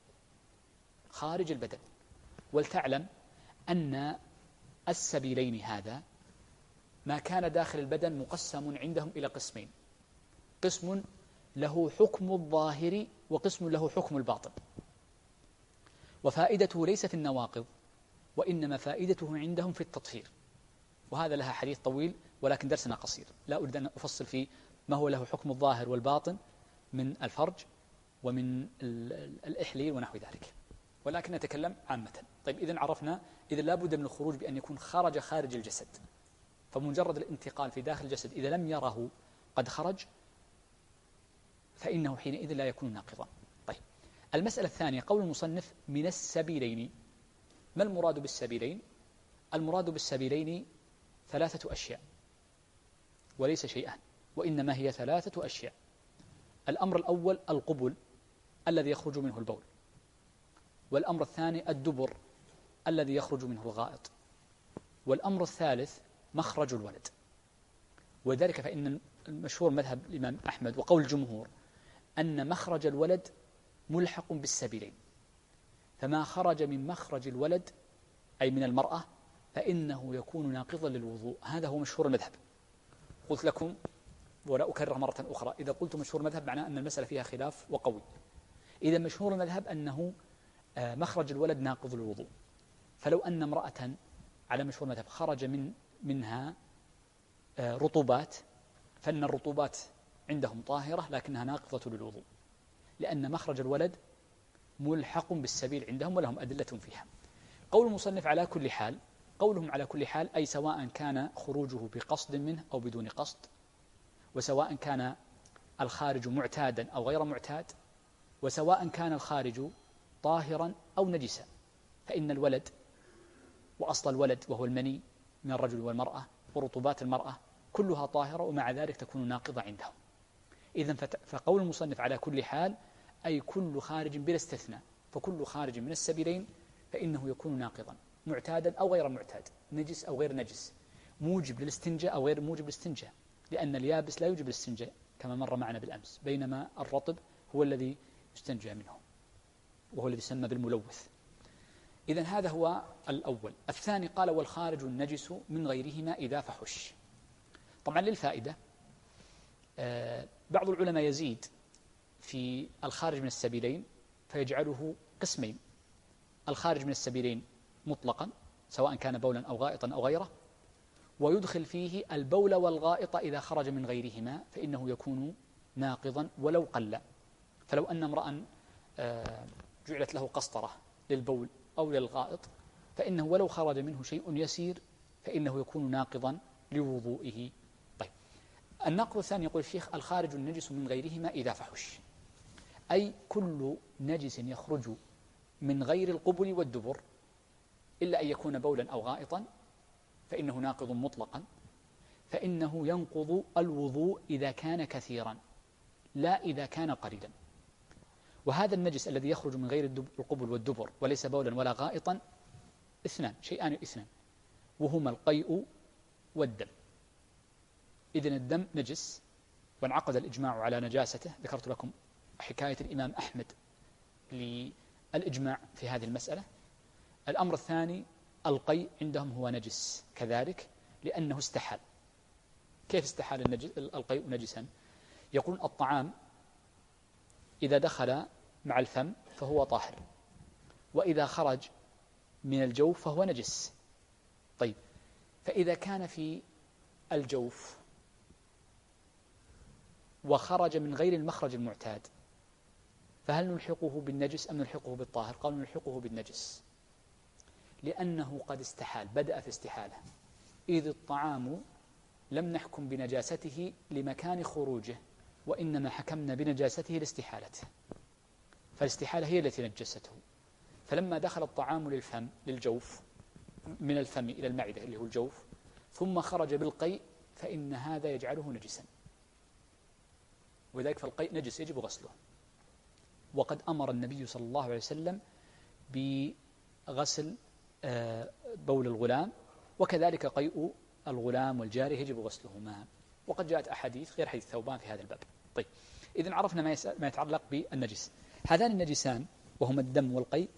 خارج البدن. ولتعلم أن السبيلين هذا ما كان داخل البدن مقسم عندهم إلى قسمين: قسم له حكم الظاهر وقسم له حكم الباطن. وفائدته ليس في النواقض، وإنما فائدته عندهم في التطهير. وهذا لها حديث طويل ولكن درسنا قصير، لا أريد أن أفصل في ما هو له حكم الظاهر والباطن من الفرج ومن الإحليل ونحو ذلك، ولكن نتكلم عامة. طيب إذن عرفنا إذا لا بد من الخروج بأن يكون خارج الجسد، فمجرد الانتقال في داخل الجسد إذا لم يره قد خرج فإنه حينئذ لا يكون ناقضا. طيب المسألة الثانية قول المصنف من السبيلين. ما المراد بالسبيلين؟ المراد بالسبيلين 3 أشياء وليس شيئان، وإنما هي 3 أشياء. الأمر الأول القبل الذي يخرج منه البول، والأمر الثاني الدبر الذي يخرج منه الغائط، والأمر الثالث مخرج الولد. وذلك فإن المشهور مذهب الإمام أحمد وقول الجمهور أن مخرج الولد ملحق بالسبيلين، فما خرج من مخرج الولد أي من المرأة فإنه يكون ناقضا للوضوء. هذا هو مشهور المذهب. قلت لكم ولا أكرر مرة أخرى، إذا قلت مشهور المذهب معناه أن المسألة فيها خلاف وقوي. إذا مشهور المذهب أنه مخرج الولد ناقض للوضوء، فلو أن امرأة على مشهور المذهب خرج منها رطوبات فإن الرطوبات عندهم طاهرة لكنها ناقضة للوضوء، لأن مخرج الولد ملحق بالسبيل عندهم ولهم أدلة فيها. قول المصنف على كل حال، قولهم على كل حال أي سواء كان خروجه بقصد منه أو بدون قصد، وسواء كان الخارج معتادا أو غير معتاد، وسواء كان الخارج طاهرا أو نجسا، فإن الولد وأصل الولد وهو المني من الرجل والمرأة ورطوبات المرأة كلها طاهرة ومع ذلك تكون ناقضة عندهم. إذن فقول المصنف على كل حال أي كل خارج بلا استثناء، فكل خارج من السبيلين فإنه يكون ناقضا معتادا أو غير معتاد، نجس أو غير نجس، موجب للاستنجاء أو غير موجب للاستنجاء، لأن اليابس لا يوجب الاستنجاء كما مر معنا بالأمس، بينما الرطب هو الذي يستنجى منه وهو الذي يسمى بالملوث. إذن هذا هو الأول. الثاني قال والخارج النجس من غيرهما إذا فحش. طبعا للفائدة بعض العلماء يزيد في الخارج من السبيلين فيجعله قسمين: الخارج من السبيلين مطلقا سواء كان بولا أو غائطا أو غيره، ويدخل فيه البول والغائط إذا خرج من غيرهما فإنه يكون ناقضا ولو قل. فلو أن امرأ جعلت له قسطرة للبول أو للغائط فإنه ولو خرج منه شيء يسير فإنه يكون ناقضا لوضوئه. طيب النقض الثاني يقول الشيخ الخارج النجس من غيرهما إذا فحش، أي كل نجس يخرج من غير القبل والدبر إلا أن يكون بولا أو غائطا فإنه ناقض مطلقا، فإنه ينقض الوضوء إذا كان كثيرا لا إذا كان قليلا. وهذا النجس الذي يخرج من غير القبل والدبر وليس بولا ولا غائطا شيئان اثنان، وهما القيء والدم. إذن الدم نجس وانعقد الإجماع على نجاسته. ذكرت لكم حكاية الإمام أحمد للإجماع في هذه المسألة. الأمر الثاني القيء عندهم هو نجس كذلك لأنه استحال. كيف استحال القيء نجسا؟ يقول الطعام إذا دخل مع الفم فهو طاهر، وإذا خرج من الجوف فهو نجس. طيب فإذا كان في الجوف وخرج من غير المخرج المعتاد فهل نلحقه بالنجس أم نلحقه بالطاهر؟ قالوا نلحقه بالنجس لأنه قد استحال، بدأ في استحالة، إذ الطعام لم نحكم بنجاسته لمكان خروجه وإنما حكمنا بنجاسته لاستحالته، فالاستحالة هي التي نجسته. فلما دخل الطعام للجوف من الفم إلى المعدة اللي هو الجوف ثم خرج بالقيء فإن هذا يجعله نجسا، وذلك فالقيء نجس يجب غسله. وقد أمر النبي صلى الله عليه وسلم بغسل بول الغلام، وكذلك قيء الغلام والجارية يجب غسلهما، وقد جاءت أحاديث غير حديث ثوبان في هذا الباب. طيب إذن عرفنا ما يتعلق بالنجس. هذان النجسان وهما الدم والقيء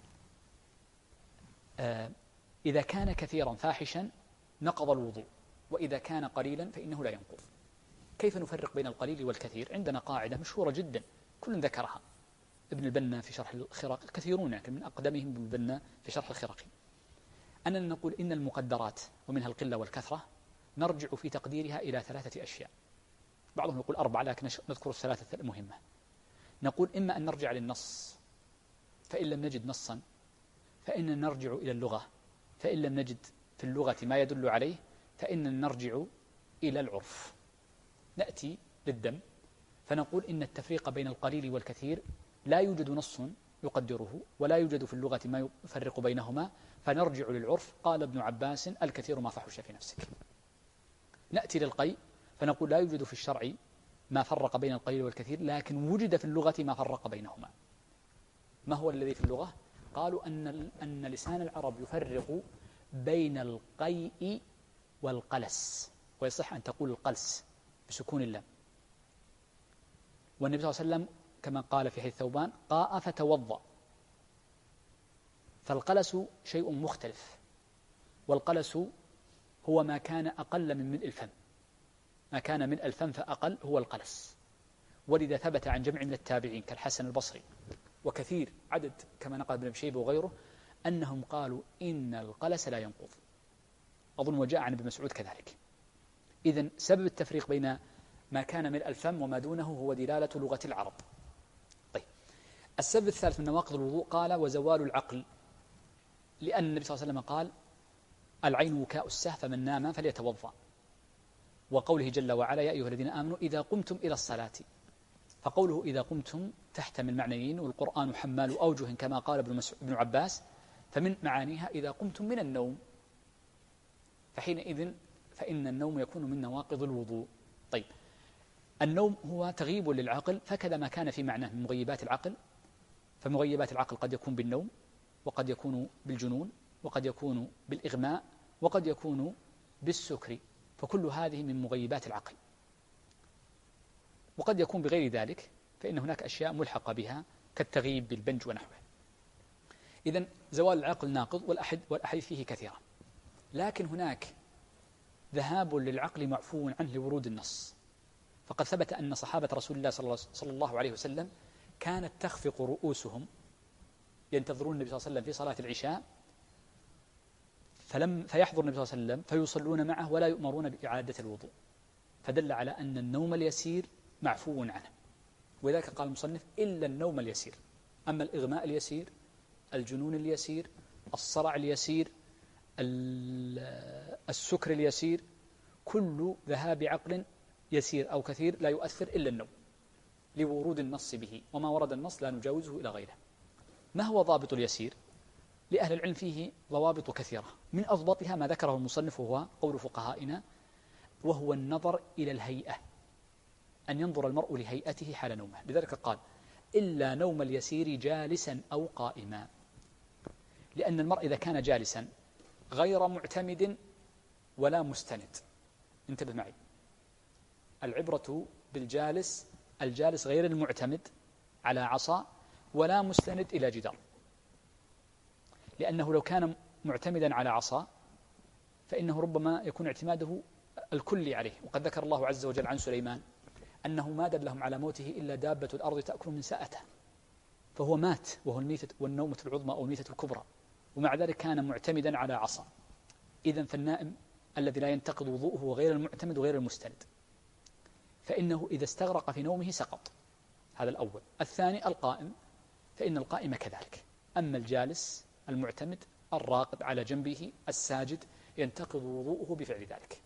إذا كان كثيرا فاحشا نقض الوضوء، وإذا كان قليلا فإنه لا ينقض. كيف نفرق بين القليل والكثير؟ عندنا قاعدة مشهورة جدا كل ذكرها ابن البنا في شرح الخراقي، كثيرون لكن من أقدمهم ابن البنا في شرح الخراقي. أننا نقول إن المقدرات ومنها القلة والكثرة نرجع في تقديرها إلى 3 أشياء. بعضهم يقول 4 لكن نذكر الثلاثة المهمة. نقول إما أن نرجع للنص، فإن لم نجد نصا فإننا نرجع إلى اللغة، فإن لم نجد في اللغة ما يدل عليه فإننا نرجع إلى العرف. نأتي للدم فنقول إن التفريق بين القليل والكثير لا يوجد نص يقدره ولا يوجد في اللغة ما يفرق بينهما، فنرجع للعرف. قال ابن عباس: الكثير ما فحش في نفسك. نأتي للقيء فنقول لا يوجد في الشرع ما فرق بين القليل والكثير، لكن وجد في اللغة ما فرق بينهما. ما هو الذي في اللغة؟ قالوا أن لسان العرب يفرق بين القيء والقلس، ويصح أن تقول القلس بسكون اللام. والنبي صلى الله عليه وسلم كما قال في حديث ثوبان: قاء فتوضأ. فالقلس شيء مختلف، والقلس هو ما كان أقل من ملء الفم، ما كان ملء الفم فأقل هو القلس. ولذا ثبت عن جمع من التابعين كالحسن البصري وكثير عدد كما نقل ابن أبي شيبة وغيره أنهم قالوا إن القلس لا ينقض. أظن وجاء عن ابن مسعود كذلك. إذن سبب التفريق بين ما كان ملء الفم وما دونه هو دلالة لغة العرب. طيب، السبب الثالث من نواقض الوضوء قال: وزوال العقل، لأن النبي صلى الله عليه وسلم قال: العين وكاء السه فمن نام فليتوضأ. وقوله جل وعلا: يا أيها الذين آمنوا إذا قمتم إلى الصلاة. فقوله إذا قمتم تحتمل معنيين، والقرآن حمال أوجه كما قال ابن عباس، فمن معانيها إذا قمتم من النوم، فحينئذ فإن النوم يكون من نواقض الوضوء. طيب، النوم هو تغيب للعقل، فكذا ما كان في معناه من مغيبات العقل. فمغيبات العقل قد يكون بالنوم، وقد يكون بالجنون، وقد يكون بالإغماء، وقد يكون بالسكر، فكل هذه من مغيبات العقل. وقد يكون بغير ذلك، فإن هناك أشياء ملحقة بها كالتغيب بالبنج ونحوه. إذن زوال العقل ناقض، والأحاديث فيه كثيرة، لكن هناك ذهاب للعقل معفو عنه لورود النص. فقد ثبت أن صحابة رسول الله صلى الله عليه وسلم كانت تخفق رؤوسهم ينتظرون النبي صلى الله عليه وسلم في صلاة العشاء، فيحضر النبي صلى الله عليه وسلم فيصلون معه ولا يؤمرون بإعادة الوضوء، فدل على أن النوم اليسير معفو عنه. ولذلك قال المصنف: إلا النوم اليسير. أما الإغماء اليسير، الجنون اليسير، الصرع اليسير، السكر اليسير، كل ذهاب عقل يسير أو كثير لا يؤثر إلا النوم، لورود النص به، وما ورد النص لا نجاوزه إلى غيره. ما هو ضابط اليسير؟ لأهل العلم فيه ضوابط كثيرة، من أضبطها ما ذكره المصنف وهو قول فقهائنا، وهو النظر إلى الهيئة، أن ينظر المرء لهيئته حال نومه. لذلك قال: إلا نوم اليسير جالسا أو قائما، لأن المرء إذا كان جالسا غير معتمد ولا مستند، انتبه معي، العبرة بالجالس، الجالس غير المعتمد على عصا ولا مستند إلى جدار، لأنه لو كان معتمدا على عصا فإنه ربما يكون اعتماده الكلي عليه. وقد ذكر الله عز وجل عن سليمان أنه ما دلهم على موته إلا دابة الأرض تأكل من سأته، فهو مات وهو الميتة والنومة العظمى أو الميتة الكبرى، ومع ذلك كان معتمدا على عصا. إذن فالنائم الذي لا ينتقض وضوءه هو غير المعتمد وغير المستند، فإنه إذا استغرق في نومه سقط. هذا الأول. الثاني القائم، فإن القائم كذلك. أما الجالس المعتمد الراقد على جنبه الساجد ينتقض وضوءه بفعل ذلك.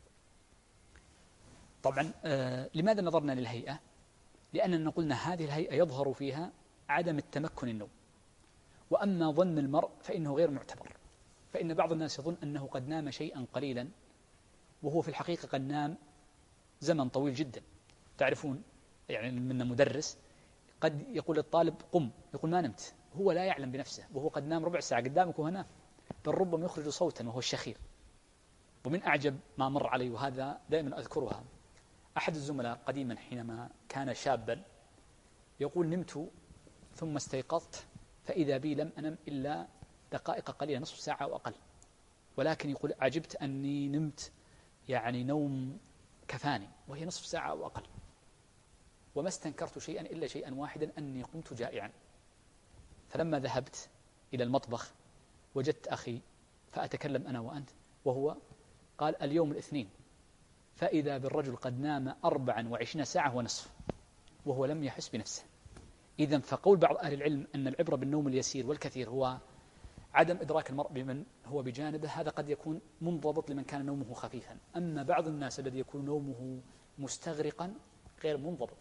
طبعا لماذا نظرنا للهيئة؟ لأننا قلنا هذه الهيئة يظهر فيها عدم التمكن النوم، وأما ظن المرء فإنه غير معتبر، فإن بعض الناس يظن أنه قد نام شيئا قليلا وهو في الحقيقة قد نام زمن طويل جدا. تعرفون يعني من مدرس قد يقول للطالب قم، يقول ما نمت، هو لا يعلم بنفسه وهو قد نام ربع ساعة قدامك وهو نام، بل ربما يخرج صوتا وهو الشخير. ومن أعجب ما مر علي، وهذا دائما أذكرها، أحد الزملاء قديما حينما كان شابا يقول: نمت ثم استيقظت فإذا بي لم أنم إلا دقائق قليلة، نصف ساعة أو أقل، ولكن يقول عجبت أني نمت يعني نوم كفاني وهي نصف ساعة أو أقل، وما استنكرت شيئا إلا شيئا واحدا، أني قمت جائعا. فلما ذهبت إلى المطبخ وجدت أخي فأتكلم أنا وأنت وهو قال اليوم الاثنين، فإذا بالرجل قد نام 24 ساعة ونصف وهو لم يحس بنفسه. إذن فقول بعض أهل العلم أن العبرة بالنوم اليسير والكثير هو عدم إدراك المرء بمن هو بجانبه، هذا قد يكون منضبط لمن كان نومه خفيفا. أما بعض الناس الذي يكون نومه مستغرقا غير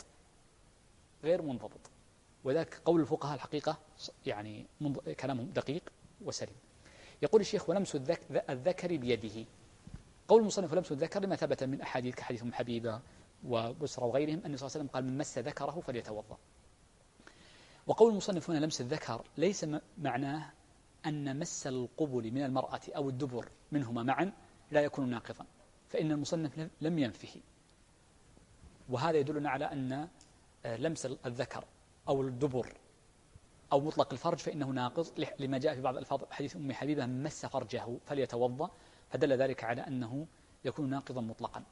منضبط. وذلك قول الفقهاء الحقيقة يعني كلامهم دقيق وسليم. يقول الشيخ ولمس الذكر بيده. قول المصنف ولمس الذكر لما ثبت من أحاديث كحديث أم حبيبة وبسرى وغيرهم أن صلى الله عليه وسلم قال من مس ذكره فليتوضأ. وقول المصنف هنا لمس الذكر ليس معناه أن مس القبل من المرأة أو الدبر منهما معا لا يكون ناقضا، فإن المصنف لم ينفه. وهذا يدلنا على أن لمس الذكر أو الدبر أو مطلق الفرج فإنه ناقض، لما جاء في بعض الألفاظ حديث أم حبيبة من مس فرجه فليتوضأ، فدل ذلك على أنه يكون ناقضا مطلقا.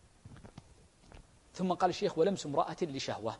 ثم قال الشيخ ولمس امرأة لشهوة.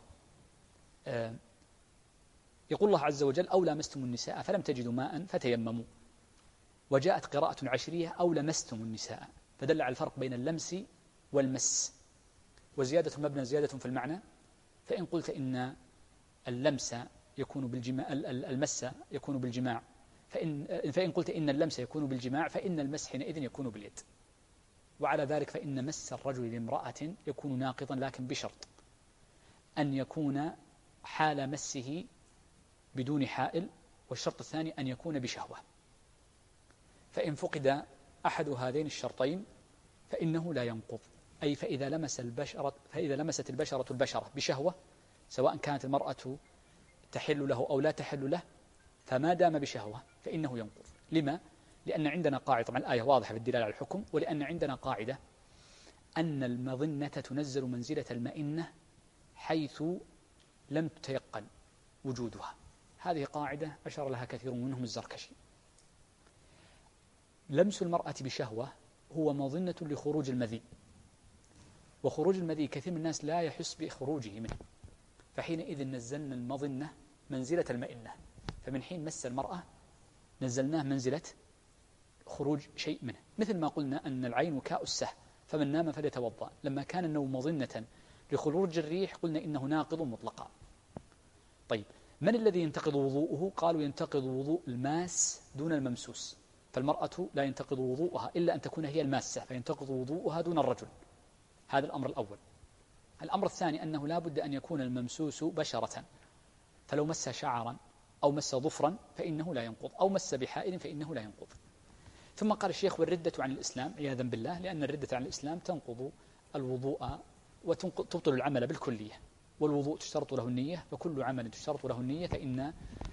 يقول الله عز وجل أو لامستم النساء فلم تجدوا ماء فتيمموا، وجاءت قراءة عشرية أو لمستم النساء، فدل على الفرق بين اللمس والمس. وزيادة مبنى زيادة في المعنى، فإن قلت إن اللمس يكون بالجماع المس يكون بالجماع فإن قلت إن اللمس يكون بالجماع فإن المس حينئذ يكون باليد. وعلى ذلك فإن مس الرجل لامرأة يكون ناقضا، لكن بشرط أن يكون حال مسه بدون حائل، والشرط الثاني أن يكون بشهوة. فإن فقد أحد هذين الشرطين فإنه لا ينقض، أي فإذا لمست البشرة بشهوة، سواء كانت المرأة تحل له أو لا تحل له، فما دام بشهوة فإنه ينقض. لما؟ لأن عندنا قاعدة، طبعا الآية واضحة في الدلالة على الحكم، ولأن عندنا قاعدة أن المظنة تنزل منزلة المئنة حيث لم تتيقن وجودها. هذه قاعدة أشار لها كثير منهم الزركشي. لمس المرأة بشهوة هو مظنة لخروج المذي، وخروج المذي كثير من الناس لا يحس بخروجه منه، فحينئذ نزلنا المظنة منزلة المئنة، فمن حين مس المرأة نزلناه منزلة خروج شيء منه. مثل ما قلنا أن العين وكاء السه، فمن نام فليتوضأ، لما كان النوم مظنة لخروج الريح قلنا إنه ناقض مطلقا. طيب من الذي ينتقض وضوءه؟ قالوا ينتقض وضوء الماس دون الممسوس، فالمرأة لا ينتقض وضوءها إلا أن تكون هي الماسة، فينتقض وضوءها دون الرجل. هذا الأمر الأول. الأمر الثاني أنه لا بد أن يكون الممسوس بشرة، فلو مس شعرا أو مس ظفرا فإنه لا ينقض، أو مس بحائل فإنه لا ينقض. ثم قال الشيخ والردة عن الإسلام عياذا بالله، لأن الردة عن الإسلام تنقض الوضوء وتبطل العمل بالكلية، والوضوء تشترط له النية، فكل عمل تشترط له النية فإن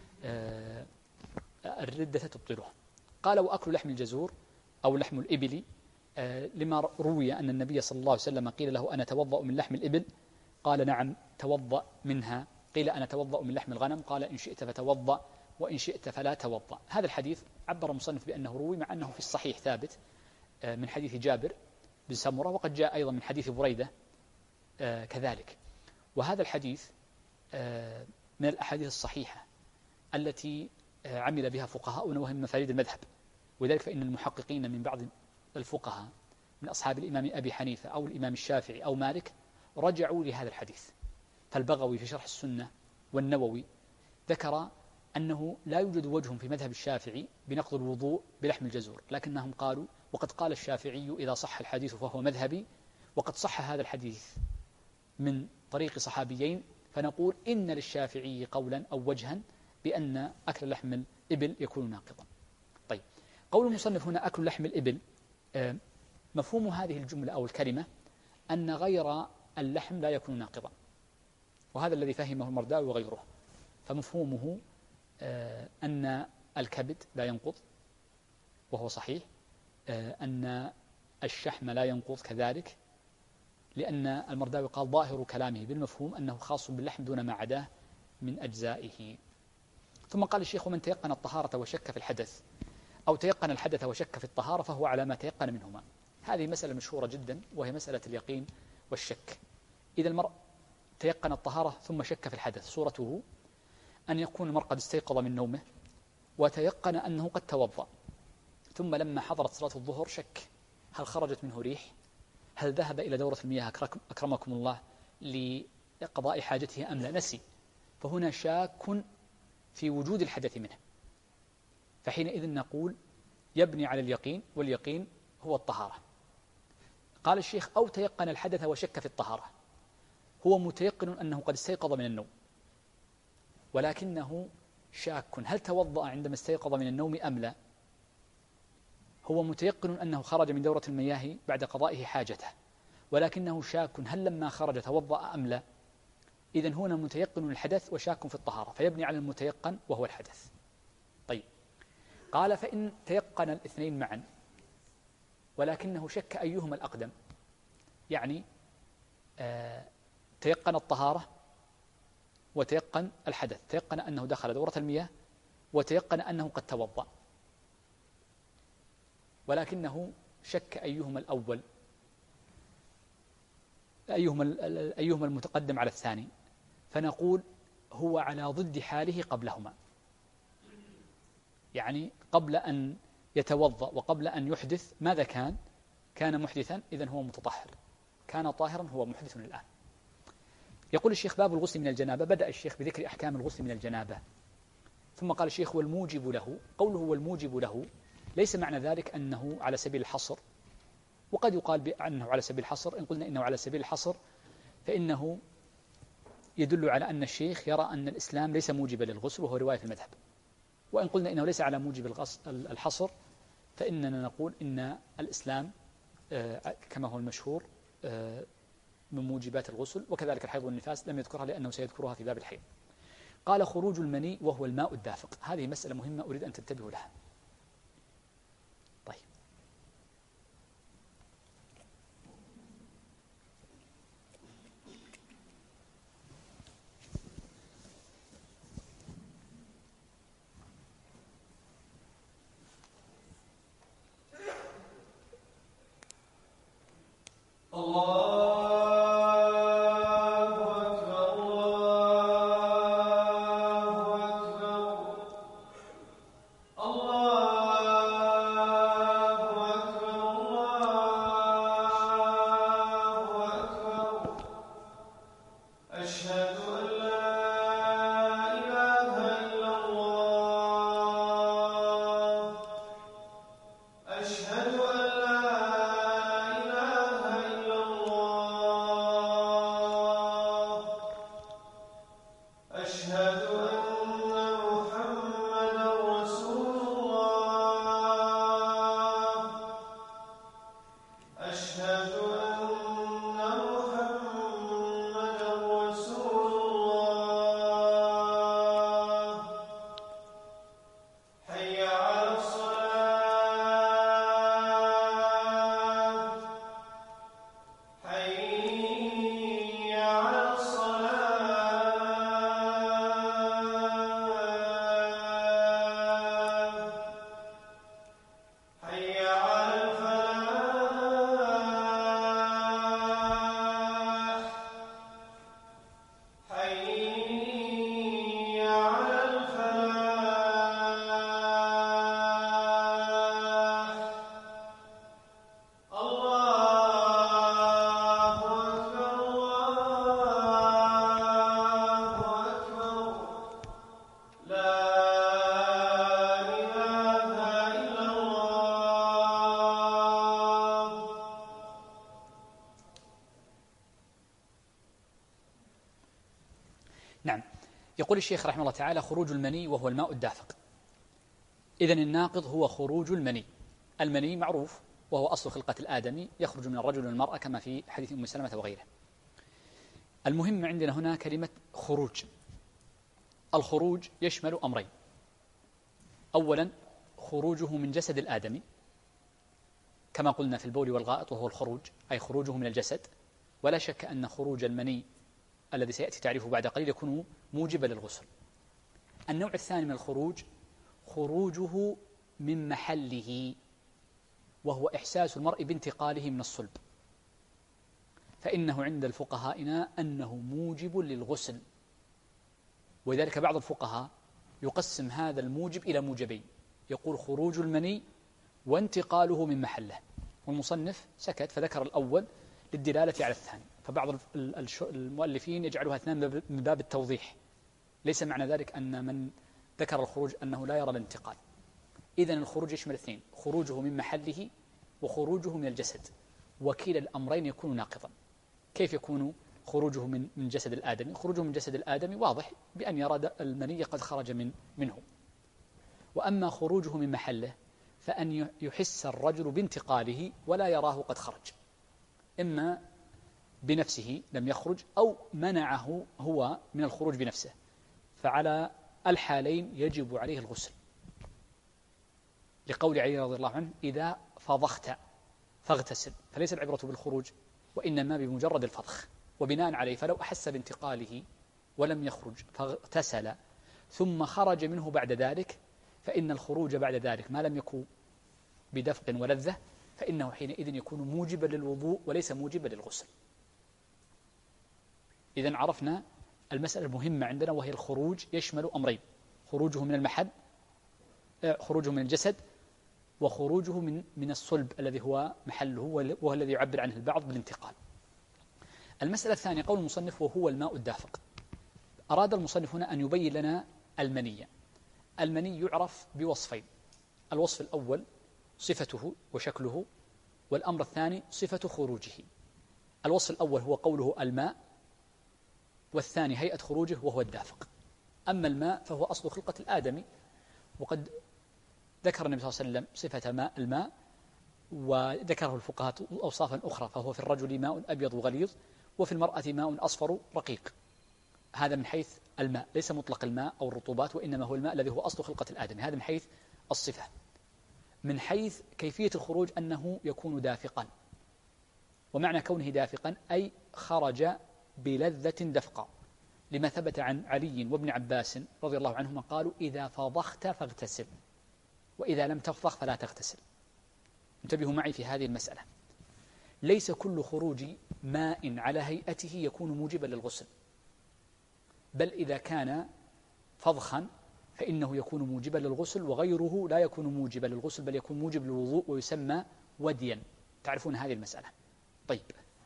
الردة تبطله. قال وأكل لحم الجزور أو لحم الإبل، لما روي أن النبي صلى الله عليه وسلم قيل له أنا أتوضأ من لحم الإبل، قال نعم توضأ منها. قيل أنا أتوضأ من لحم الغنم، قال إن شئت فتوضأ وإن شئت فلا توضأ. هذا الحديث عبر المصنف بأنه روي، مع أنه في الصحيح ثابت من حديث جابر بن سمرة، وقد جاء أيضا من حديث بريدة كذلك. وهذا الحديث من الأحاديث الصحيحة التي عمل بها فقهاء وهم من مفاريد المذهب، وذلك فإن المحققين من بعض الفقهاء من أصحاب الإمام أبي حنيفة أو الإمام الشافعي أو مالك رجعوا لهذا الحديث. فالبغوي في شرح السنة والنووي ذكر أنه لا يوجد وجه في مذهب الشافعي بنقض الوضوء بلحم الجزور، لكنهم قالوا وقد قال الشافعي إذا صح الحديث فهو مذهبي، وقد صح هذا الحديث من طريق صحابيين، فنقول إن للشافعي قولا أو وجها بأن أكل لحم الإبل يكون ناقضا. طيب قول المصنف هنا أكل لحم الإبل، مفهوم هذه الجملة أو الكلمة أن غير اللحم لا يكون ناقضا، وهذا الذي فهمه المرداوي وغيره. فمفهومه أن الكبد لا ينقض وهو صحيح، أن الشحم لا ينقض كذلك، لأن المرداوي قال ظاهر كلامه بالمفهوم أنه خاص باللحم دون ما عداه من أجزائه. ثم قال الشيخ من تيقن الطهارة وشك في الحدث أو تيقن الحدث وشك في الطهارة فهو على ما تيقن منهما. هذه مسألة مشهورة جدا، وهي مسألة اليقين والشك. إذا المرء تيقن الطهارة ثم شك في الحدث، صورته أن يكون المرء قد استيقظ من نومه وتيقن أنه قد توضأ، ثم لما حضرت صلاة الظهر شك هل خرجت منه ريح، هل ذهب إلى دورة المياه أكرمكم الله لقضاء حاجته أم لا، نسي، فهنا شاك في وجود الحدث منه، فحينئذ نقول يبني على اليقين، واليقين هو الطهارة. قال الشيخ أو تيقن الحدث وشك في الطهارة، هو متيقن أنه قد استيقظ من النوم ولكنه شاك هل توضأ عندما استيقظ من النوم أم لا، هو متيقن أنه خرج من دورة المياه بعد قضائه حاجته ولكنه شاك هل لما خرج توضأ أم لا، إذن هنا متيقن الحدث وشاك في الطهارة، فيبني على المتيقن وهو الحدث. طيب، قال فإن تيقن الاثنين معا ولكنه شك أيهما الأقدم، يعني تيقن الطهارة وتيقن الحدث، تيقن أنه دخل دورة المياه وتيقن أنه قد توضأ، ولكنه شك أيهما الأول، أيهما المتقدم على الثاني، فنقول هو على ضد حاله قبلهما، يعني قبل أن يتوضأ وقبل أن يحدث ماذا كان محدثا، إذن هو متطهر، كان طاهرا هو محدث الآن. يقول الشيخ باب الغسل من الجنابة، بدأ الشيخ بذكر أحكام الغسل من الجنابة، ثم قال الشيخ والموجب له، قوله والموجب له ليس معنى ذلك أنه على سبيل الحصر، وقد يقال بأنه على سبيل الحصر، إن قلنا إنه على سبيل الحصر فإنه يدل على أن الشيخ يرى أن الإسلام ليس موجبا للغسل، وهو رواية في المذهب، وإن قلنا إنه ليس على موجب الحصر فإننا نقول إن الإسلام كما هو المشهور من موجبات الغسل، وكذلك الحيض والنفاس لم يذكرها لأنه سيذكرها في باب الحيض. قال خروج المني وهو الماء الدافق، هذه مسألة مهمة أريد أن تنتبهوا لها. طيب، نعم. يقول الشيخ رحمه الله تعالى خروج المني وهو الماء الدافق، إذن الناقض هو خروج المني. المني معروف وهو أصل خلقة الآدمي، يخرج من الرجل والمرأة كما في حديث أم سلمة وغيره. المهم عندنا هنا كلمة خروج. الخروج يشمل أمرين: أولا خروجه من جسد الآدمي كما قلنا في البول والغائط وهو الخروج، أي خروجه من الجسد، ولا شك أن خروج المني الذي سيأتي تعريفه بعد قليل يكون موجبا للغسل. النوع الثاني من الخروج خروجه من محله، وهو إحساس المرء بانتقاله من الصلب، فإنه عند الفقهاء أنه موجب للغسل، ولذلك بعض الفقهاء يقسم هذا الموجب إلى موجبين، يقول خروج المني وانتقاله من محله. والمصنف سكت فذكر الأول للدلالة على الثاني. فبعض المؤلفين يجعلها اثنان من باب التوضيح، ليس معنى ذلك أن من ذكر الخروج أنه لا يرى الانتقال. إذن الخروج يشمل اثنين: خروجه من محله وخروجه من الجسد، وكلا الأمرين يكون ناقضا. كيف يكون خروجه من جسد الآدمي؟ خروجه من جسد الآدمي واضح بأن يرى المني قد خرج منه. وأما خروجه من محله فأن يحس الرجل بانتقاله ولا يراه قد خرج، إما بنفسه لم يخرج أو منعه هو من الخروج بنفسه، فعلى الحالين يجب عليه الغسل، لقول علي رضي الله عنه: إذا فضخت فاغتسل. فليس العبرة بالخروج وإنما بمجرد الفضخ. وبناء عليه فلو أحس بانتقاله ولم يخرج فاغتسل ثم خرج منه بعد ذلك، فإن الخروج بعد ذلك ما لم يكن بدفق ولذة فإنه حينئذ يكون موجبا للوضوء وليس موجبا للغسل. إذن عرفنا المسألة المهمة عندنا، وهي الخروج يشمل أمرين: خروجه من المحل، خروجه من الجسد، وخروجه من الصلب الذي هو محله، وهو الذي يعبر عنه البعض بالانتقال. المسألة الثانية قول المصنف: وهو الماء الدافق. أراد المصنف هنا أن يبين لنا المني. المني يعرف بوصفين: الوصف الأول صفته وشكله، والأمر الثاني صفة خروجه. الوصف الأول هو قوله الماء، والثاني هيئة خروجه وهو الدافق. أما الماء فهو أصل خلقة الآدمي، وقد ذكر النبي صلى الله عليه وسلم صفة الماء، وذكره الفقهاء أوصافا أخرى، فهو في الرجل ماء أبيض غليظ، وفي المرأة ماء أصفر رقيق. هذا من حيث الماء، ليس مطلق الماء أو الرطوبات، وإنما هو الماء الذي هو أصل خلقة الآدمي. هذا من حيث الصفة. من حيث كيفية الخروج أنه يكون دافقا، ومعنى كونه دافقا أي خرج بلذة دفقا، لما ثبت عن علي وابن عباس رضي الله عنهما قالوا: إذا فضخت فاغتسل، وإذا لم تفضخ فلا تغتسل. انتبهوا معي في هذه المسألة. ليس كل خروج ماء على هيئته يكون موجبا للغسل، بل إذا كان فضخا فإنه يكون موجبا للغسل، وغيره لا يكون موجبا للغسل بل يكون موجب للوضوء، ويسمى وديا. تعرفون هذه المسألة. طيب،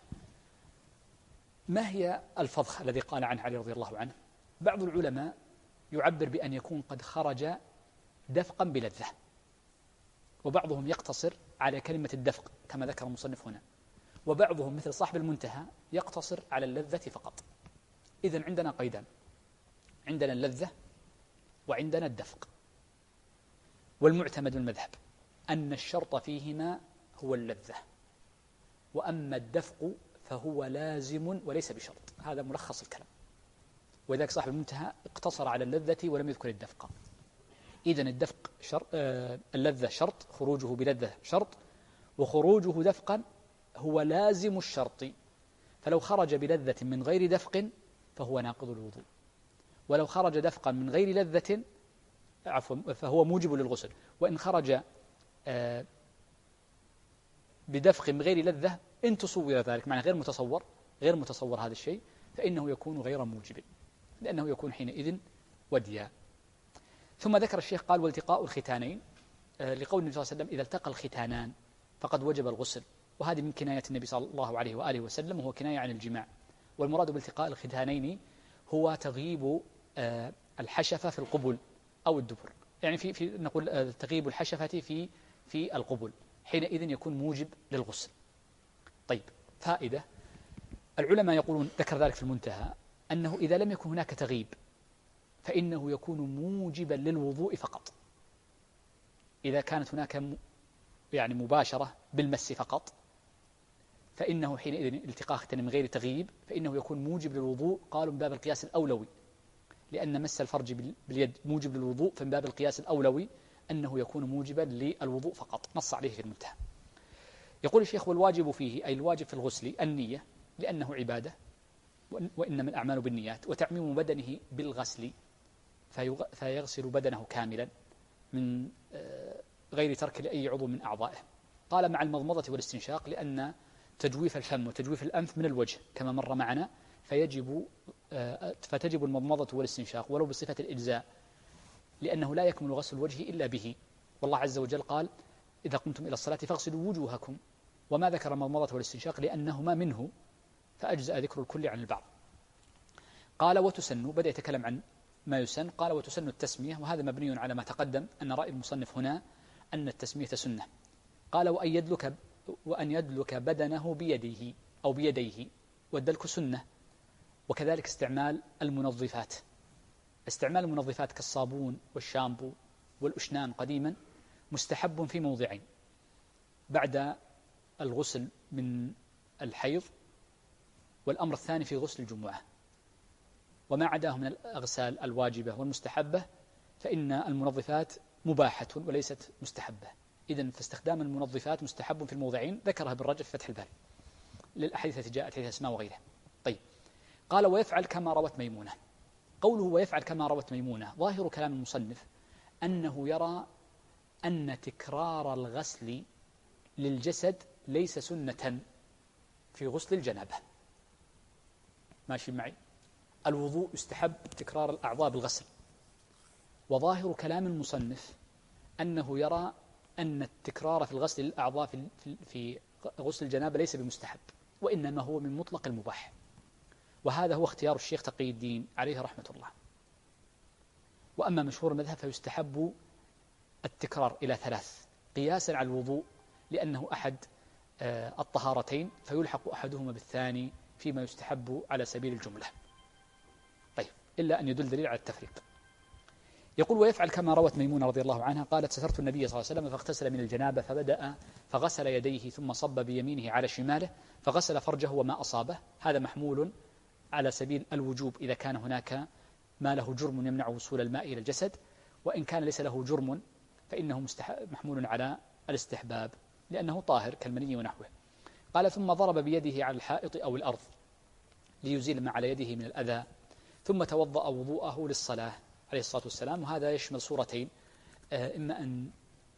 ما هي الفضخ الذي قال عنه علي رضي الله عنه؟ بعض العلماء يعبر بأن يكون قد خرج دفقا بلذة، وبعضهم يقتصر على كلمة الدفق كما ذكر المصنف هنا، وبعضهم مثل صاحب المنتهى يقتصر على اللذة فقط. إذن عندنا قيدان: عندنا اللذة وعندنا الدفق. والمعتمد المذهب أن الشرط فيهما هو اللذة، وأما الدفق فهو لازم وليس بشرط. هذا ملخص الكلام. وذلك صاحب المنتهى اقتصر على اللذة ولم يذكر الدفق. إذن الدفق شرط، اللذة شرط، خروجه بلذة شرط، وخروجه دفقا هو لازم الشرط. فلو خرج بلذة من غير دفق فهو ناقض الوضوء، ولو خرج دفقا من غير لذة فهو موجب للغسل. وإن خرج بدفق من غير لذة إن تصور ذلك، معنى غير متصور هذا الشيء، فإنه يكون غير موجب، لأنه يكون حينئذ وديا. ثم ذكر الشيخ قال: والتقاء الختانين، لقول النبي صلى الله عليه وسلم: إذا التقى الختانان فقد وجب الغسل. وهذه من كناية النبي صلى الله عليه وآله وسلم، وهو كناية عن الجماع. والمراد بالتقاء الختانين هو تغيب الحشفة في القبل أو الدبر، يعني في نقول تغيب الحشفة في القبل، حينئذ يكون موجب للغسل. طيب، فائدة: العلماء يقولون، ذكر ذلك في المنتهى، أنه إذا لم يكن هناك تغيب فإنه يكون موجبا للوضوء فقط. إذا كانت هناك يعني مباشرة بالمس فقط فإنه حينئذ التقاء ختان من غير تغييب فإنه يكون موجب للوضوء. قالوا من باب القياس الأولوي، لأن مس الفرج باليد موجب للوضوء، فمن باب القياس الأولوي أنه يكون موجبا للوضوء فقط، نص عليه في المنتهى. يقول الشيخ: والواجب فيه، أي الواجب في الغسل، النية، لأنه عبادة، وإنما الأعمال بالنيات، وتعميم بدنه بالغسل، فيغسل بدنه كاملا من غير ترك لأي عضو من أعضائه. قال: مع المضمضة والاستنشاق، لأن تجويف الفم وتجويف الأنف من الوجه كما مر معنا، فتجب المضمضة والاستنشاق ولو بصفة الإجزاء، لأنه لا يكمل غسل الوجه إلا به. والله عز وجل قال: إذا قمتم إلى الصلاة فاغسلوا وجوهكم، وما ذكر المضمضة والاستنشاق لأنهما منه فأجزأ ذكر الكل عن البعض. قال وتسن، بدأ يتكلم عن ما يسن، قال وتسن التسمية، وهذا مبني على ما تقدم أن رأي المصنف هنا أن التسمية سنة. قال وأن يدلك بدنه بيده أو بيديه، والدلك سنة. وكذلك استعمال المنظفات، استعمال المنظفات كالصابون والشامبو والأشنان قديما مستحب في موضعين: بعد الغسل من الحيض، والأمر الثاني في غسل الجمعة. وما عداه من الأغسال الواجبة والمستحبة فإن المنظفات مباحة وليست مستحبة. إذن فاستخدام المنظفات مستحب في الموضعين، ذكرها بالرجل في فتح الباري للأحاديث التي جاءت فيها أسماء وغيرها. طيب، قال ويفعل كما روت ميمونة. قوله ويفعل كما روت ميمونة ظاهر كلام المصنف أنه يرى أن تكرار الغسل للجسد ليس سنة في غسل الجنابة. ماشي معي؟ الوضوء يستحب تكرار الأعضاء بالغسل، وظاهر كلام المصنف أنه يرى أن التكرار في الغسل للأعضاء في غسل الجنابة ليس بمستحب، وإنما هو من مطلق المباح. وهذا هو اختيار الشيخ تقي الدين عليه رحمة الله. وأما مشهور المذهب فيستحب التكرار إلى 3 قياسا على الوضوء، لأنه أحد الطهارتين فيلحق أحدهما بالثاني فيما يستحب على سبيل الجملة. طيب، إلا أن يدل دليل على التفريق. يقول ويفعل كما روت ميمونة رضي الله عنها قالت سترت النبي صلى الله عليه وسلم فاغتسل من الجنابة فبدأ فغسل يديه ثم صب بيمينه على شماله فغسل فرجه وما أصابه. هذا محمول على سبيل الوجوب إذا كان هناك ما له جرم يمنع وصول الماء إلى الجسد، وإن كان ليس له جرم فإنه محمول على الاستحباب لأنه طاهر كالمني ونحوه. قال ثم ضرب بيده على الحائط أو الأرض ليزيل ما على يده من الأذى، ثم توضأ وضوءه للصلاة عليه الصلاة والسلام. وهذا يشمل صورتين: إما أن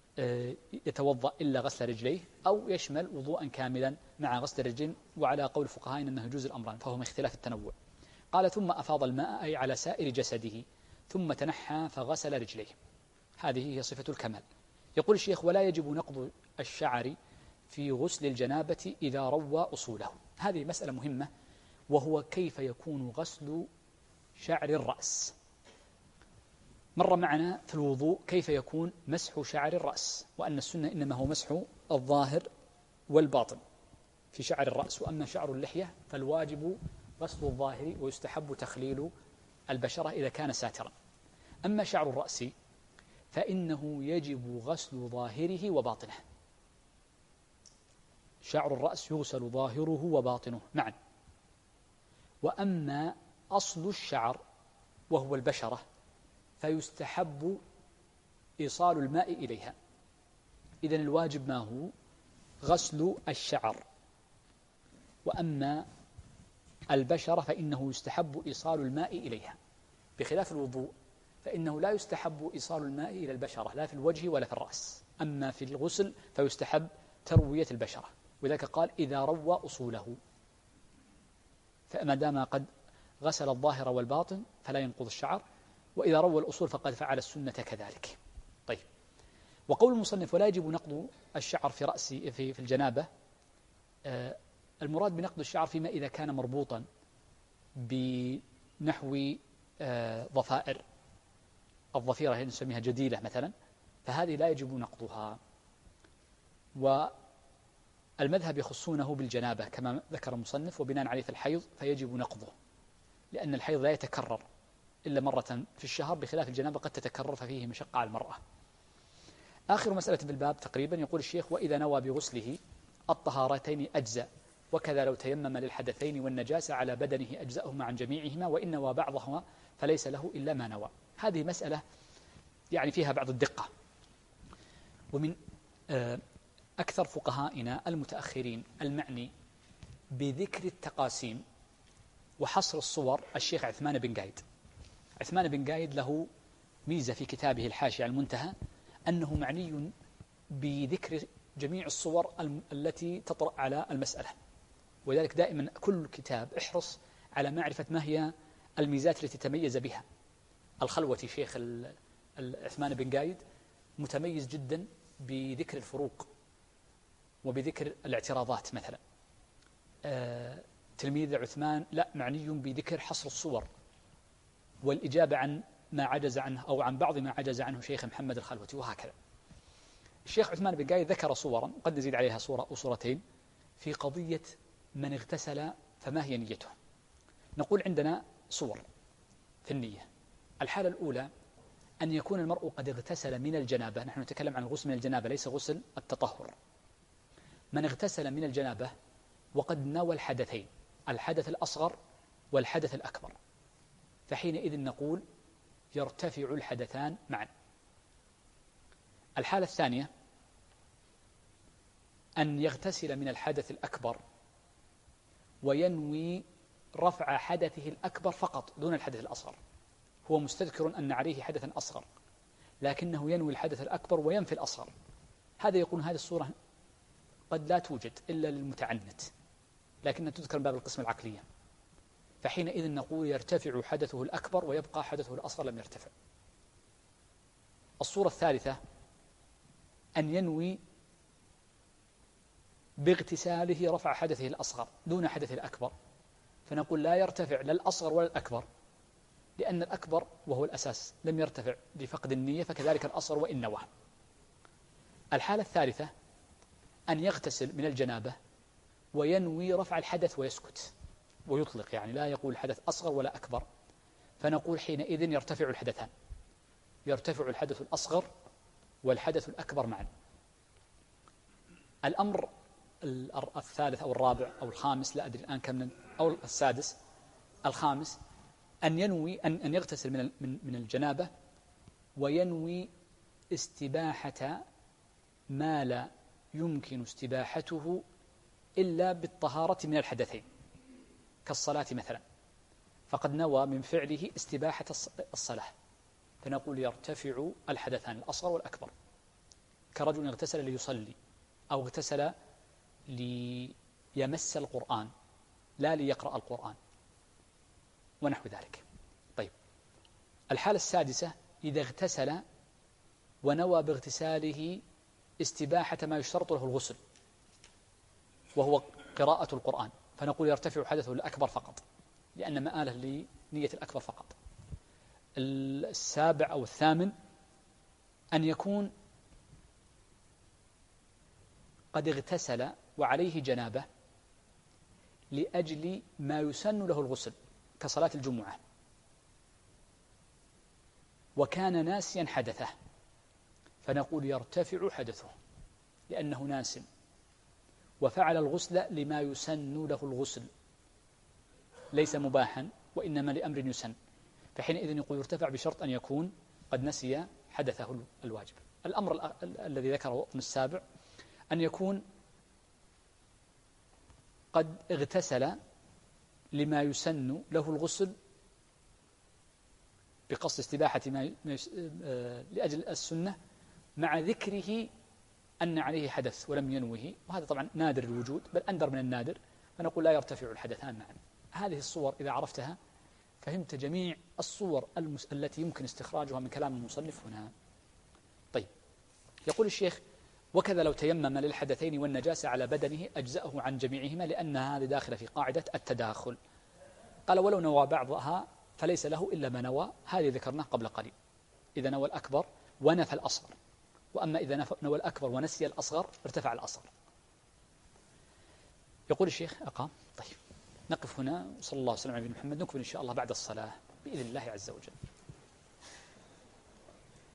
يتوضأ إلا غسل رجليه، أو يشمل وضوءا كاملا مع غسل الرجلين، وعلى قول الفقهاء أنه يجوز الأمران، فهو من اختلاف التنوع. قال ثم أفاض الماء أي على سائر جسده، ثم تنحى فغسل رجليه. هذه هي صفة الكمال. يقول الشيخ ولا يجب نقض الشعر في غسل الجنابة إذا روى أصوله. هذه مسألة مهمة، وهو كيف يكون غسل شعر الرأس. مر معنا في الوضوء كيف يكون مسح شعر الرأس، وأن السنة إنما هو مسح الظاهر والباطن في شعر الرأس، وأما شعر اللحية فالواجب غسل الظاهر ويستحب تخليل البشرة إذا كان ساترا. أما شعر الرأس فإنه يجب غسل ظاهره وباطنه. شعر الرأس يغسل ظاهره وباطنه معا. وأما أصل الشعر وهو البشرة فيستحب إيصال الماء إليها. إذن الواجب ما هو غسل الشعر. وأما البشرة فإنه يستحب إيصال الماء إليها، بخلاف الوضوء فإنه لا يستحب إيصال الماء إلى البشرة لا في الوجه ولا في الرأس. أما في الغسل فيستحب تروية البشرة، وذلك قال إذا روى أصوله، فما دام قد غسل الظاهر والباطن فلا ينقض الشعر، وإذا روى الأصول فقد فعل السنة كذلك. طيب، وقول المصنف ولا يجب نقض الشعر في رأس في الجنابة، المراد بنقض الشعر فيما إذا كان مربوطا بنحو ضفائر، الضفيرة هي نسميها جديلة مثلا، فهذه لا يجب نقضها. والمذهب يخصونه بالجنابة كما ذكر المصنف، وبناء عليه في الحيض فيجب نقضه، لأن الحيض لا يتكرر إلا مرة في الشهر، بخلاف الجنابة قد تتكرر ففيه مشقة على المرأة. آخر مسألة في الباب تقريبا يقول الشيخ وإذا نوى بغسله الطهارتين أجزاء، وكذا لو تيمم للحدثين والنجاسة على بدنه أجزأهما عن جميعهما، وإن نوى بعضهما فليس له إلا ما نوى. هذه مسألة يعني فيها بعض الدقة. ومن أكثر فقهائنا المتأخرين المعني بذكر التقاسيم وحصر الصور الشيخ عثمان بن قايد. عثمان بن قايد له ميزة في كتابه الحاشية المنتهى أنه معني بذكر جميع الصور التي تطرأ على المسألة، ولذلك دائما كل كتاب احرص على معرفة ما هي الميزات التي تميز بها. الخلوتي شيخ عثمان بن قايد متميز جدا بذكر الفروق وبذكر الاعتراضات مثلا. تلميذ عثمان لا معني بذكر حصر الصور والإجابة عن ما عجز عنه أو عن بعض ما عجز عنه شيخ محمد الخلوتي، وهكذا. الشيخ عثمان بن قايد ذكر صورا قد نزيد عليها صورة أو صورتين في قضية من اغتسل فما هي نيته. نقول عندنا صور في النية. الحالة الأولى أن يكون المرء قد اغتسل من الجنابة، نحن نتكلم عن الغسل من الجنابة ليس غسل التطهر. من اغتسل من الجنابة وقد نوى الحدثين، الحدث الأصغر والحدث الأكبر، فحينئذ نقول يرتفع الحدثان معا. الحالة الثانية أن يغتسل من الحدث الأكبر وينوي رفع حدثه الأكبر فقط دون الحدث الأصغر، هو مستذكر أن عليه حدثا أصغر لكنه ينوي الحدث الأكبر وينفي الأصغر. هذا يكون هذه الصورة قد لا توجد إلا للمتعنت، لكنها تذكر من باب القسم العقلية، فحينئذ نقول يرتفع حدثه الأكبر ويبقى حدثه الأصغر لم يرتفع. الصورة الثالثة أن ينوي باغتساله رفع حدثه الأصغر دون حدثه الأكبر، فنقول لا يرتفع لا الأصغر ولا الأكبر، لأن الأكبر وهو الأساس لم يرتفع لفقد النية، فكذلك الأصغر وإن نوى. الحالة الثالثة أن يغتسل من الجنابة وينوي رفع الحدث ويسكت ويطلق، يعني لا يقول حدث أصغر ولا أكبر، فنقول حينئذ يرتفع الحدثان، يرتفع الحدث الأصغر والحدث الأكبر معا. الأمر الثالث أو الرابع أو الخامس لا أدري الآن كم، أو السادس الخامس أن ينوي أن يغتسل من الجنابة وينوي استباحة ما لا يمكن استباحته إلا بالطهارة من الحدثين كالصلاة مثلا، فقد نوى من فعله استباحة الصلاة، فنقول يرتفع الحدثان الأصغر والأكبر، كرجل اغتسل ليصلي أو اغتسل ليمس القرآن لا ليقرأ القرآن ونحو ذلك. طيب، الحالة السادسة إذا اغتسل ونوى باغتساله استباحة ما يشترط له الغسل وهو قراءة القرآن، فنقول يرتفع حدثه الأكبر فقط لأن مآله لنية الأكبر فقط. السابع أو الثامن أن يكون قد اغتسل وعليه جنابة لأجل ما يسن له الغسل كصلاة الجمعة وكان ناسيا حدثه، فنقول يرتفع حدثه لأنه ناس وفعل الغسل لما يسن له الغسل ليس مباحا وإنما لأمر يسن، فحينئذ يقول يرتفع بشرط أن يكون قد نسي حدثه الواجب. الأمر الذي ذكره ابن السابع أن يكون قد اغتسل لما يسن له الغسل بقصد استباحة لأجل السنة مع ذكره أن عليه حدث ولم ينوه، وهذا طبعا نادر الوجود بل أندر من النادر، فنقول لا يرتفع الحدثان معا. هذه الصور إذا عرفتها فهمت جميع الصور التي يمكن استخراجها من كلام المصنف هنا. طيب، يقول الشيخ وكذا لو تيمم للحدثين والنجاسة على بدنه أجزأه عن جميعهما لأن هذه داخلة في قاعدة التداخل. قال ولو نوى بعضها فليس له إلا ما نوى، هذه ذكرناه قبل قليل، إذا نوى الأكبر ونفى الأصغر، وأما إذا نوى الأكبر ونسي الأصغر ارتفع الأصغر. يقول الشيخ أقام. طيب، نقف هنا، وصلى الله وسلم على محمد، نكمل إن شاء الله بعد الصلاة بإذن الله عز وجل.